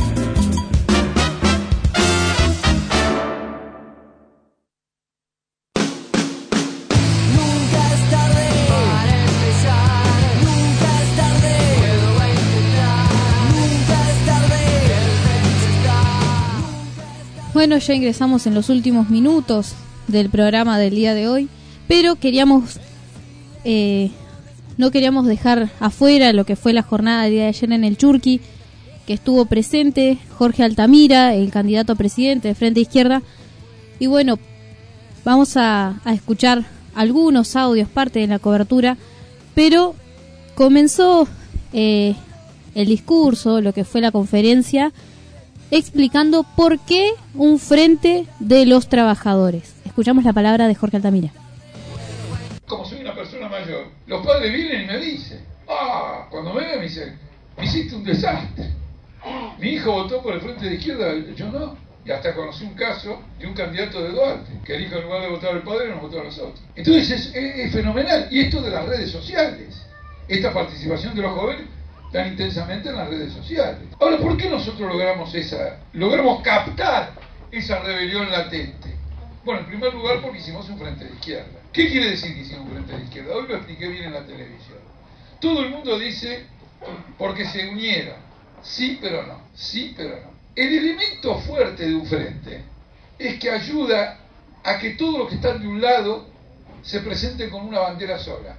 Bueno, ya ingresamos en los últimos minutos del programa del día de hoy, pero queríamos eh, no queríamos dejar afuera lo que fue la jornada del día de ayer en el Churqui, que estuvo presente Jorge Altamira, el candidato a presidente de Frente Izquierda. Y bueno, vamos a, a escuchar algunos audios, parte de la cobertura, pero comenzó eh, el discurso, lo que fue la conferencia, explicando por qué un frente de los trabajadores. Escuchamos la palabra de Jorge Altamira. Como soy una persona mayor, los padres vienen y me dicen, ah, cuando me ven me dicen, me hiciste un desastre. Mi hijo votó por el Frente de Izquierda, yo no. Y hasta conocí un caso de un candidato de Duarte, que el hijo en lugar de votar al padre nos votó a nosotros. Entonces es, es, es fenomenal. Y esto de las redes sociales, esta participación de los jóvenes tan intensamente en las redes sociales. Ahora, ¿por qué nosotros logramos esa, logramos captar esa rebelión latente? Bueno, en primer lugar porque hicimos un frente de izquierda. ¿Qué quiere decir que hicimos un frente de izquierda? Hoy lo expliqué bien en la televisión. Todo el mundo dice porque se unieron. Sí, pero no. Sí, pero no. El elemento fuerte de un frente es que ayuda a que todos los que están de un lado se presenten con una bandera sola.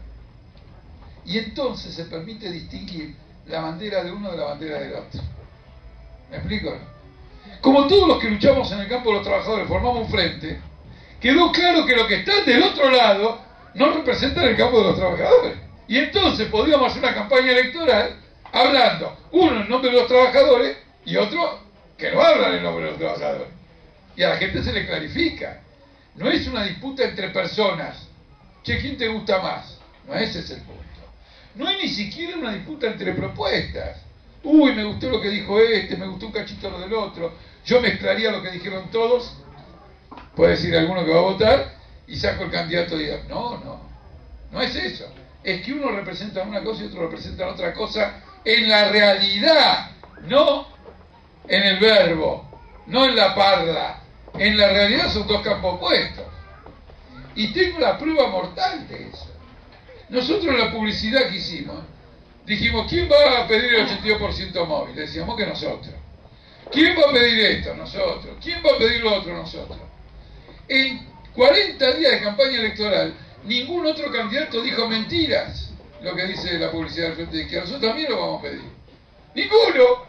Y entonces se permite distinguir la bandera de uno de la bandera del otro. ¿Me explico? Como todos los que luchamos en el campo de los trabajadores formamos un frente, quedó claro que los que están del otro lado no representan el campo de los trabajadores. Y entonces podíamos hacer una campaña electoral hablando, uno en nombre de los trabajadores y otro que no hablan en nombre de los trabajadores. Y a la gente se le clarifica. No es una disputa entre personas. Che, ¿quién te gusta más? No, ese es el punto. No hay ni siquiera una disputa entre propuestas. Uy, me gustó lo que dijo este, me gustó un cachito lo del otro. Yo mezclaría lo que dijeron todos, puede decir alguno que va a votar, y saco el candidato y diga, no, no, no es eso. Es que uno representa una cosa y otro representa otra cosa en la realidad, no en el verbo, no en la parla. En la realidad son dos campos opuestos. Y tengo la prueba mortal de eso. Nosotros en la publicidad que hicimos, dijimos, ¿quién va a pedir el ochenta y dos por ciento móvil? Decíamos que nosotros. ¿Quién va a pedir esto? Nosotros. ¿Quién va a pedir lo otro? Nosotros. En cuarenta días de campaña electoral, ningún otro candidato dijo mentiras, lo que dice la publicidad del Frente de Izquierda. Nosotros también lo vamos a pedir. ¡Ninguno!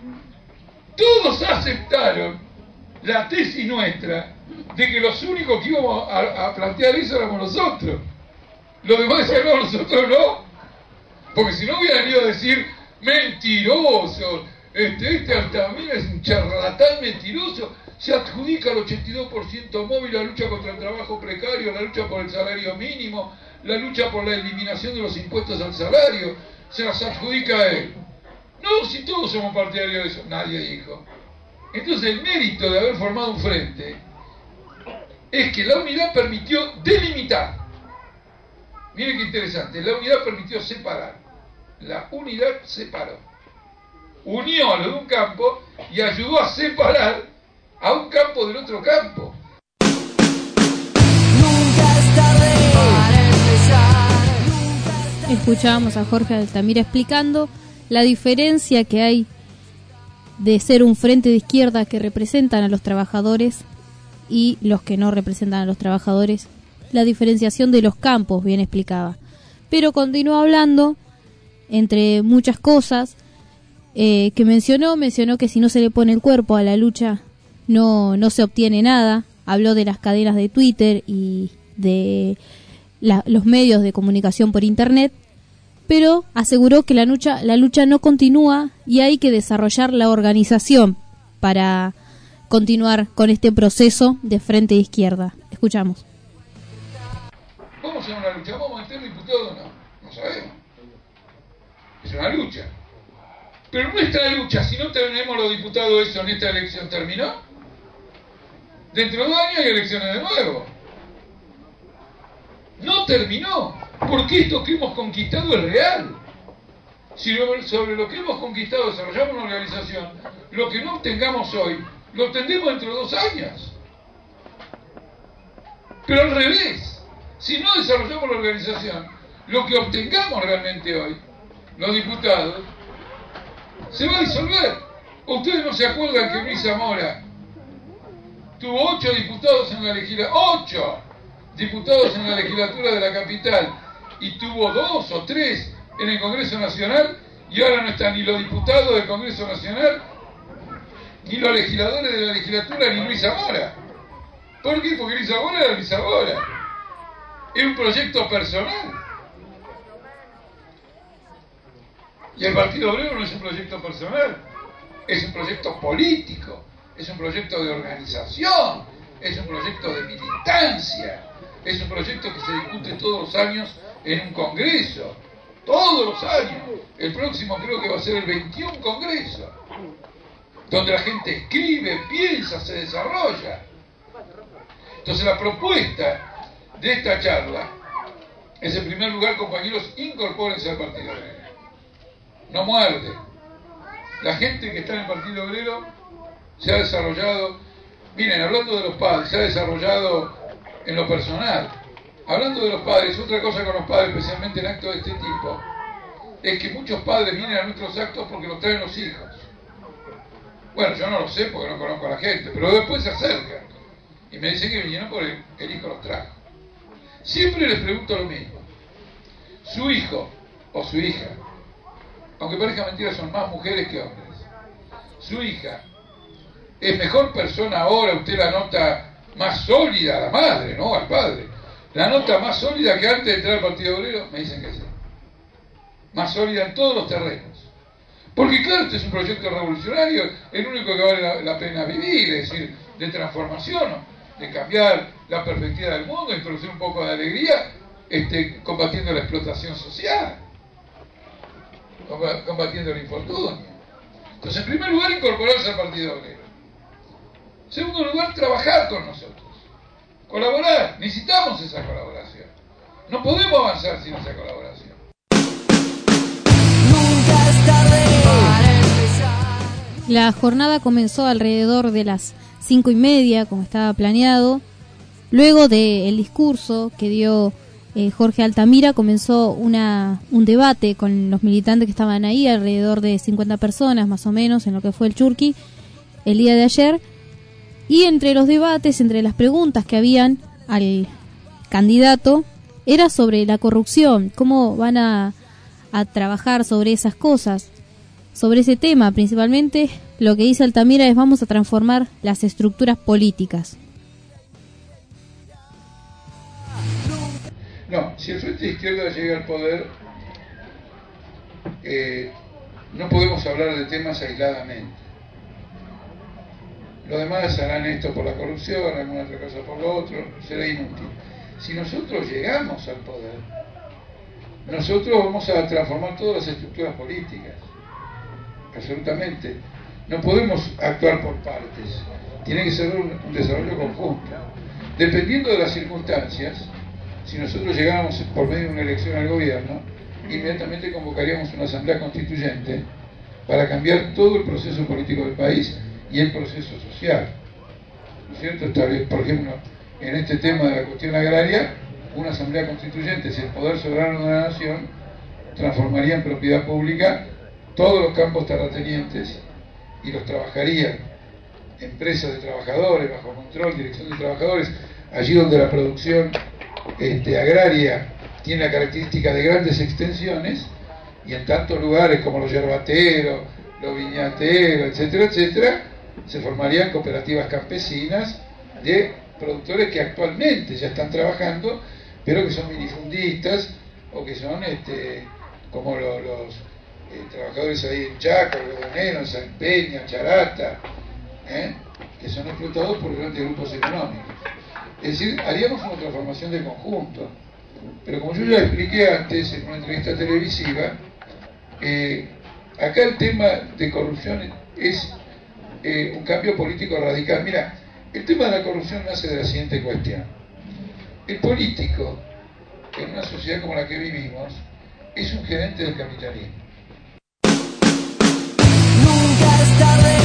Todos aceptaron la tesis nuestra de que los únicos que íbamos a, a plantear eso éramos nosotros. Los demás decían, no, nosotros no. Porque si no hubieran ido a decir, mentiroso, este, este Altamira es un charlatán mentiroso, se adjudica el ochenta y dos por ciento móvil, la lucha contra el trabajo precario, la lucha por el salario mínimo, la lucha por la eliminación de los impuestos al salario, se las adjudica a él. No, si todos somos partidarios de eso, nadie dijo. Entonces el mérito de haber formado un frente es que la unidad permitió delimitar. Miren qué interesante, la unidad permitió separar. La unidad separó. Unió a lo de un campo y ayudó a separar a un campo del otro campo. Nunca es tarde para empezar. Escuchábamos a Jorge Altamira explicando la diferencia que hay de ser un frente de izquierda que representan a los trabajadores y los que no representan a los trabajadores. La diferenciación de los campos, bien explicaba. Pero continuó hablando, entre muchas cosas, eh, que mencionó, mencionó que si no se le pone el cuerpo a la lucha, no, no se obtiene nada. Habló de las cadenas de Twitter y de la, los medios de comunicación por Internet, pero aseguró que la lucha, la lucha no continúa y hay que desarrollar la organización para continuar con este proceso de frente de izquierda. Escuchamos. Vos estamos en una lucha, ¿vamos a meter diputados o no? No sabemos. Es una lucha. Pero nuestra lucha, si no tenemos los diputados eso en esta elección, ¿terminó? Dentro de dos años hay elecciones de nuevo. No terminó, porque esto que hemos conquistado es real. Si sobre lo que hemos conquistado desarrollamos una organización, lo que no obtengamos hoy, lo obtendremos dentro de dos años. Pero al revés, si no desarrollamos la organización, lo que obtengamos realmente hoy, los diputados, se va a disolver. ¿Ustedes no se acuerdan que Luis Zamora tuvo ocho diputados en la legislatura, ocho diputados en la legislatura de la capital, y tuvo dos o tres en el Congreso Nacional, y ahora no están ni los diputados del Congreso Nacional, ni los legisladores de la legislatura, ni Luis Zamora? ¿Por qué? Porque Luis Zamora era Luis Zamora. Es un proyecto personal. Y el Partido Obrero no es un proyecto personal, es un proyecto político, es un proyecto de organización, es un proyecto de militancia, es un proyecto que se discute todos los años en un congreso, todos los años. El próximo creo que va a ser el veintiuno Congreso, donde la gente escribe, piensa, se desarrolla. Entonces la propuesta de esta charla es, en primer lugar, compañeros, incorpórense al Partido Obrero. No muerde. La gente que está en el Partido Obrero se ha desarrollado, miren, hablando de los padres, se ha desarrollado en lo personal. Hablando de los padres, otra cosa con los padres, especialmente en actos de este tipo, es que muchos padres vienen a nuestros actos porque los traen los hijos. Bueno, yo no lo sé porque no conozco a la gente, pero después se acercan y me dicen que vinieron porque el hijo los trajo. Siempre les pregunto lo mismo. Su hijo o su hija, aunque parezca mentira, son más mujeres que hombres. Su hija es mejor persona ahora, usted la nota más sólida, a la madre, no al padre, la nota más sólida que antes de entrar al Partido Obrero. Me dicen que sí. Más sólida en todos los terrenos. Porque claro, este es un proyecto revolucionario, el único que vale la, la pena vivir, es decir, de transformación, de cambiar la perspectiva del mundo, introducir un poco de alegría, este, combatiendo la explotación social, combatiendo el infortunio. Entonces, en primer lugar, incorporarse al Partido Obrero. En segundo lugar, trabajar con nosotros, colaborar. Necesitamos esa colaboración. No podemos avanzar sin esa colaboración. Nunca es tarde para empezar. La jornada comenzó alrededor de las cinco y media, como estaba planeado. Luego del discurso que dio eh, Jorge Altamira, comenzó una un debate con los militantes que estaban ahí, alrededor de cincuenta personas más o menos, en lo que fue el Churqui el día de ayer. Y entre los debates, entre las preguntas que habían al candidato, era sobre la corrupción, cómo van a, a trabajar sobre esas cosas, sobre ese tema. Principalmente lo que dice Altamira es: vamos a transformar las estructuras políticas. No, si el Frente de Izquierda llega al poder, eh, no podemos hablar de temas aisladamente. Los demás harán esto por la corrupción, alguna otra cosa por lo otro, será inútil. Si nosotros llegamos al poder, nosotros vamos a transformar todas las estructuras políticas, absolutamente. No podemos actuar por partes, tiene que ser un, un desarrollo conjunto. Dependiendo de las circunstancias, si nosotros llegáramos por medio de una elección al gobierno, inmediatamente convocaríamos una asamblea constituyente para cambiar todo el proceso político del país y el proceso social. ¿No es cierto? Está bien, por ejemplo, en este tema de la cuestión agraria, una asamblea constituyente, si el poder soberano de la nación, transformaría en propiedad pública todos los campos terratenientes y los trabajaría empresas de trabajadores, bajo control, dirección de trabajadores, allí donde la producción este, agraria tiene la característica de grandes extensiones, y en tantos lugares como los yerbateros, los viñateros, etcétera, etcétera, se formarían cooperativas campesinas de productores que actualmente ya están trabajando, pero que son minifundistas o que son este, como los, los eh, trabajadores ahí en Chaco, Algodonero, en San Peña, Charata, ¿eh? que son explotados por grandes grupos económicos. Es decir, haríamos una transformación de conjunto. Pero como yo ya expliqué antes en una entrevista televisiva, eh, acá el tema de corrupción es eh, un cambio político radical. Mira, el tema de la corrupción nace de la siguiente cuestión. El político, en una sociedad como la que vivimos, es un gerente del capitalismo. Nunca es tarde.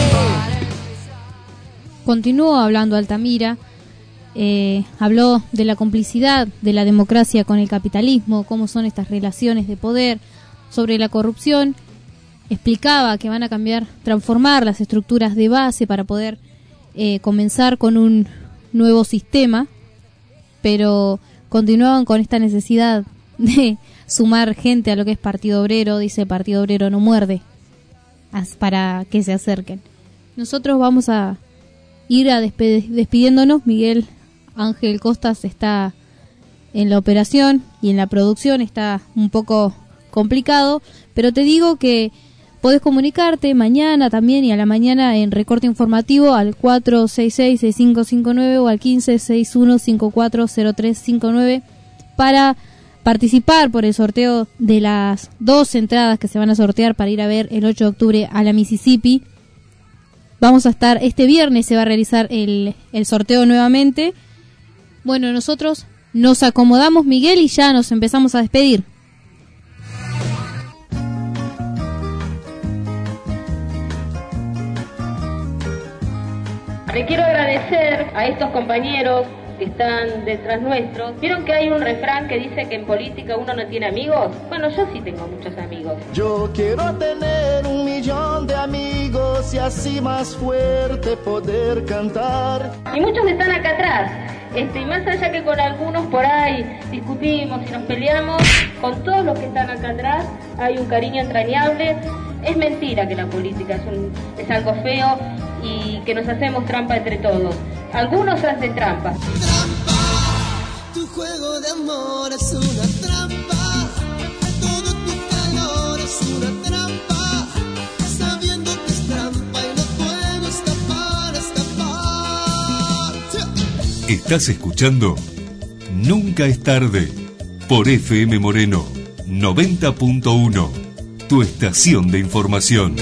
Continuó hablando Altamira, eh, habló de la complicidad de la democracia con el capitalismo, cómo son estas relaciones de poder, sobre la corrupción, explicaba que van a cambiar, transformar las estructuras de base para poder eh, comenzar con un nuevo sistema, pero continuaban con esta necesidad de sumar gente a lo que es Partido Obrero. Dice: Partido Obrero no muerde, para que se acerquen. Nosotros vamos a ir a despe- despidiéndonos. Miguel Ángel Costas está en la operación y en la producción, está un poco complicado, pero te digo que podés comunicarte mañana también y a la mañana en recorte informativo al cuatro seis seis, seis cinco cinco nueve o al quince sesenta y uno cincuenta y cuatro cero tres cincuenta y nueve para participar por el sorteo de las dos entradas que se van a sortear para ir a ver el ocho de octubre a la Mississippi. Vamos a estar este viernes, se va a realizar el, el sorteo nuevamente. Bueno, nosotros nos acomodamos, Miguel, y ya nos empezamos a despedir. Le quiero agradecer a estos compañeros que están detrás nuestros. ¿Vieron que hay un refrán que dice que en política uno no tiene amigos? Bueno, yo sí tengo muchos amigos. Yo quiero tener un millón de amigos y así más fuerte poder cantar. Y muchos están acá atrás. Este, y más allá que con algunos por ahí discutimos y nos peleamos, con todos los que están acá atrás hay un cariño entrañable. Es mentira que la política es, un, es algo feo y que nos hacemos trampa entre todos. Algunos hacen trampa. Trampa, tu juego de amor es una trampa. Todo tu calor es una trampa. Sabiendo que es trampa y no puedo escapar, escapar. Estás escuchando Nunca es tarde por F M Moreno noventa punto uno, tu estación de información.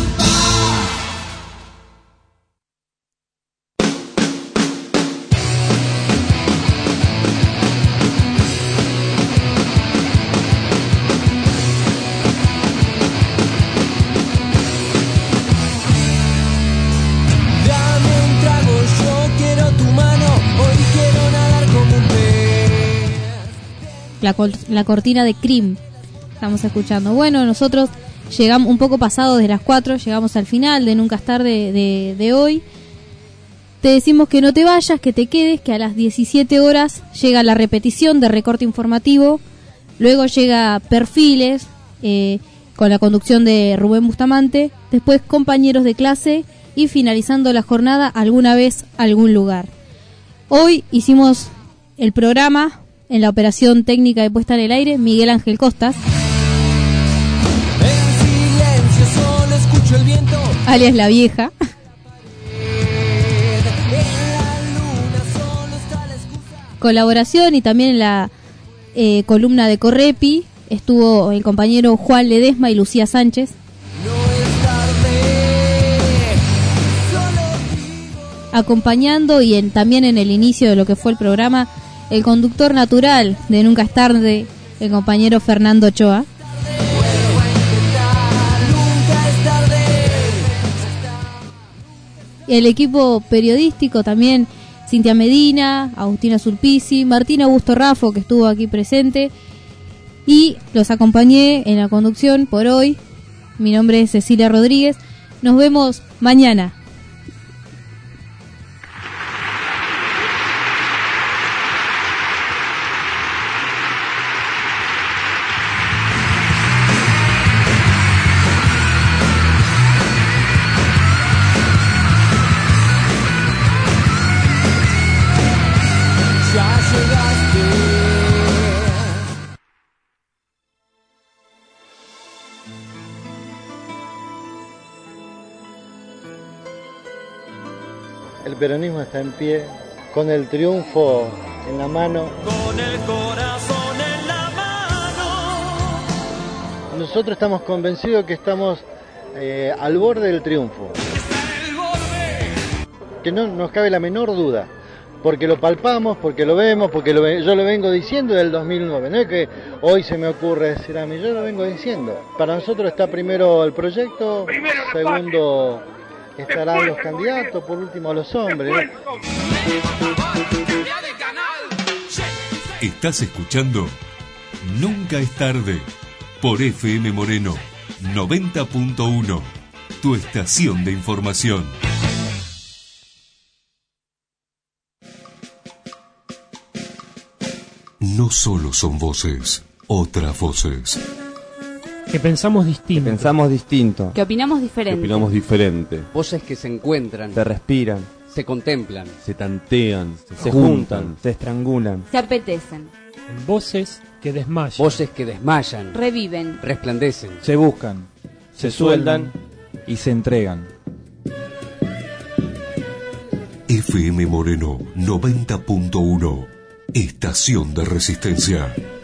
La, col- la cortina de Cream estamos escuchando. Bueno, nosotros llegamos un poco pasado de las cuatro, llegamos al final de Nunca es tarde de, de hoy. Te decimos que no te vayas, que te quedes, que a las diecisiete horas llega la repetición de recorte informativo, luego llega Perfiles eh, con la conducción de Rubén Bustamante, después Compañeros de clase y finalizando la jornada Alguna vez, algún lugar. Hoy hicimos el programa en la operación técnica de puesta en el aire, Miguel Ángel Costas. En silencio solo escucho el viento. Alias La Vieja. Colaboración y también en la eh, columna de Correpi estuvo el compañero Juan Ledesma y Lucía Sánchez. Acompañando y en, también en el inicio de lo que fue el programa, el conductor natural de Nunca es tarde, el compañero Fernando Ochoa. El equipo periodístico también, Cintia Medina, Agustina Sulpici, Martín Augusto Raffo, que estuvo aquí presente, y los acompañé en la conducción por hoy. Mi nombre es Cecilia Rodríguez. Nos vemos mañana. El peronismo está en pie, con el triunfo en la mano. Con el corazón en nosotros estamos convencidos que estamos eh, al borde del triunfo. Que no nos cabe la menor duda, porque lo palpamos, porque lo vemos, porque lo ve, yo lo vengo diciendo del dos mil nueve, no es que hoy se me ocurre decir a mí, yo lo vengo diciendo. Para nosotros está primero el proyecto, segundo estarán los candidatos, por último los hombres, ¿no? Estás escuchando Nunca es tarde por F M Moreno noventa punto uno, tu estación de información. No solo son voces, otras voces. Que pensamos distinto. Que pensamos distinto. Que opinamos diferente. Que opinamos diferente. Voces que se encuentran. Se respiran. Se contemplan. Se tantean. Se, se juntan, juntan. Se estrangulan. Se apetecen. Voces que desmayan. Voces que desmayan. Reviven. Resplandecen. Se buscan. Se, se sueldan. Y se entregan. F M Moreno noventa punto uno, estación de resistencia.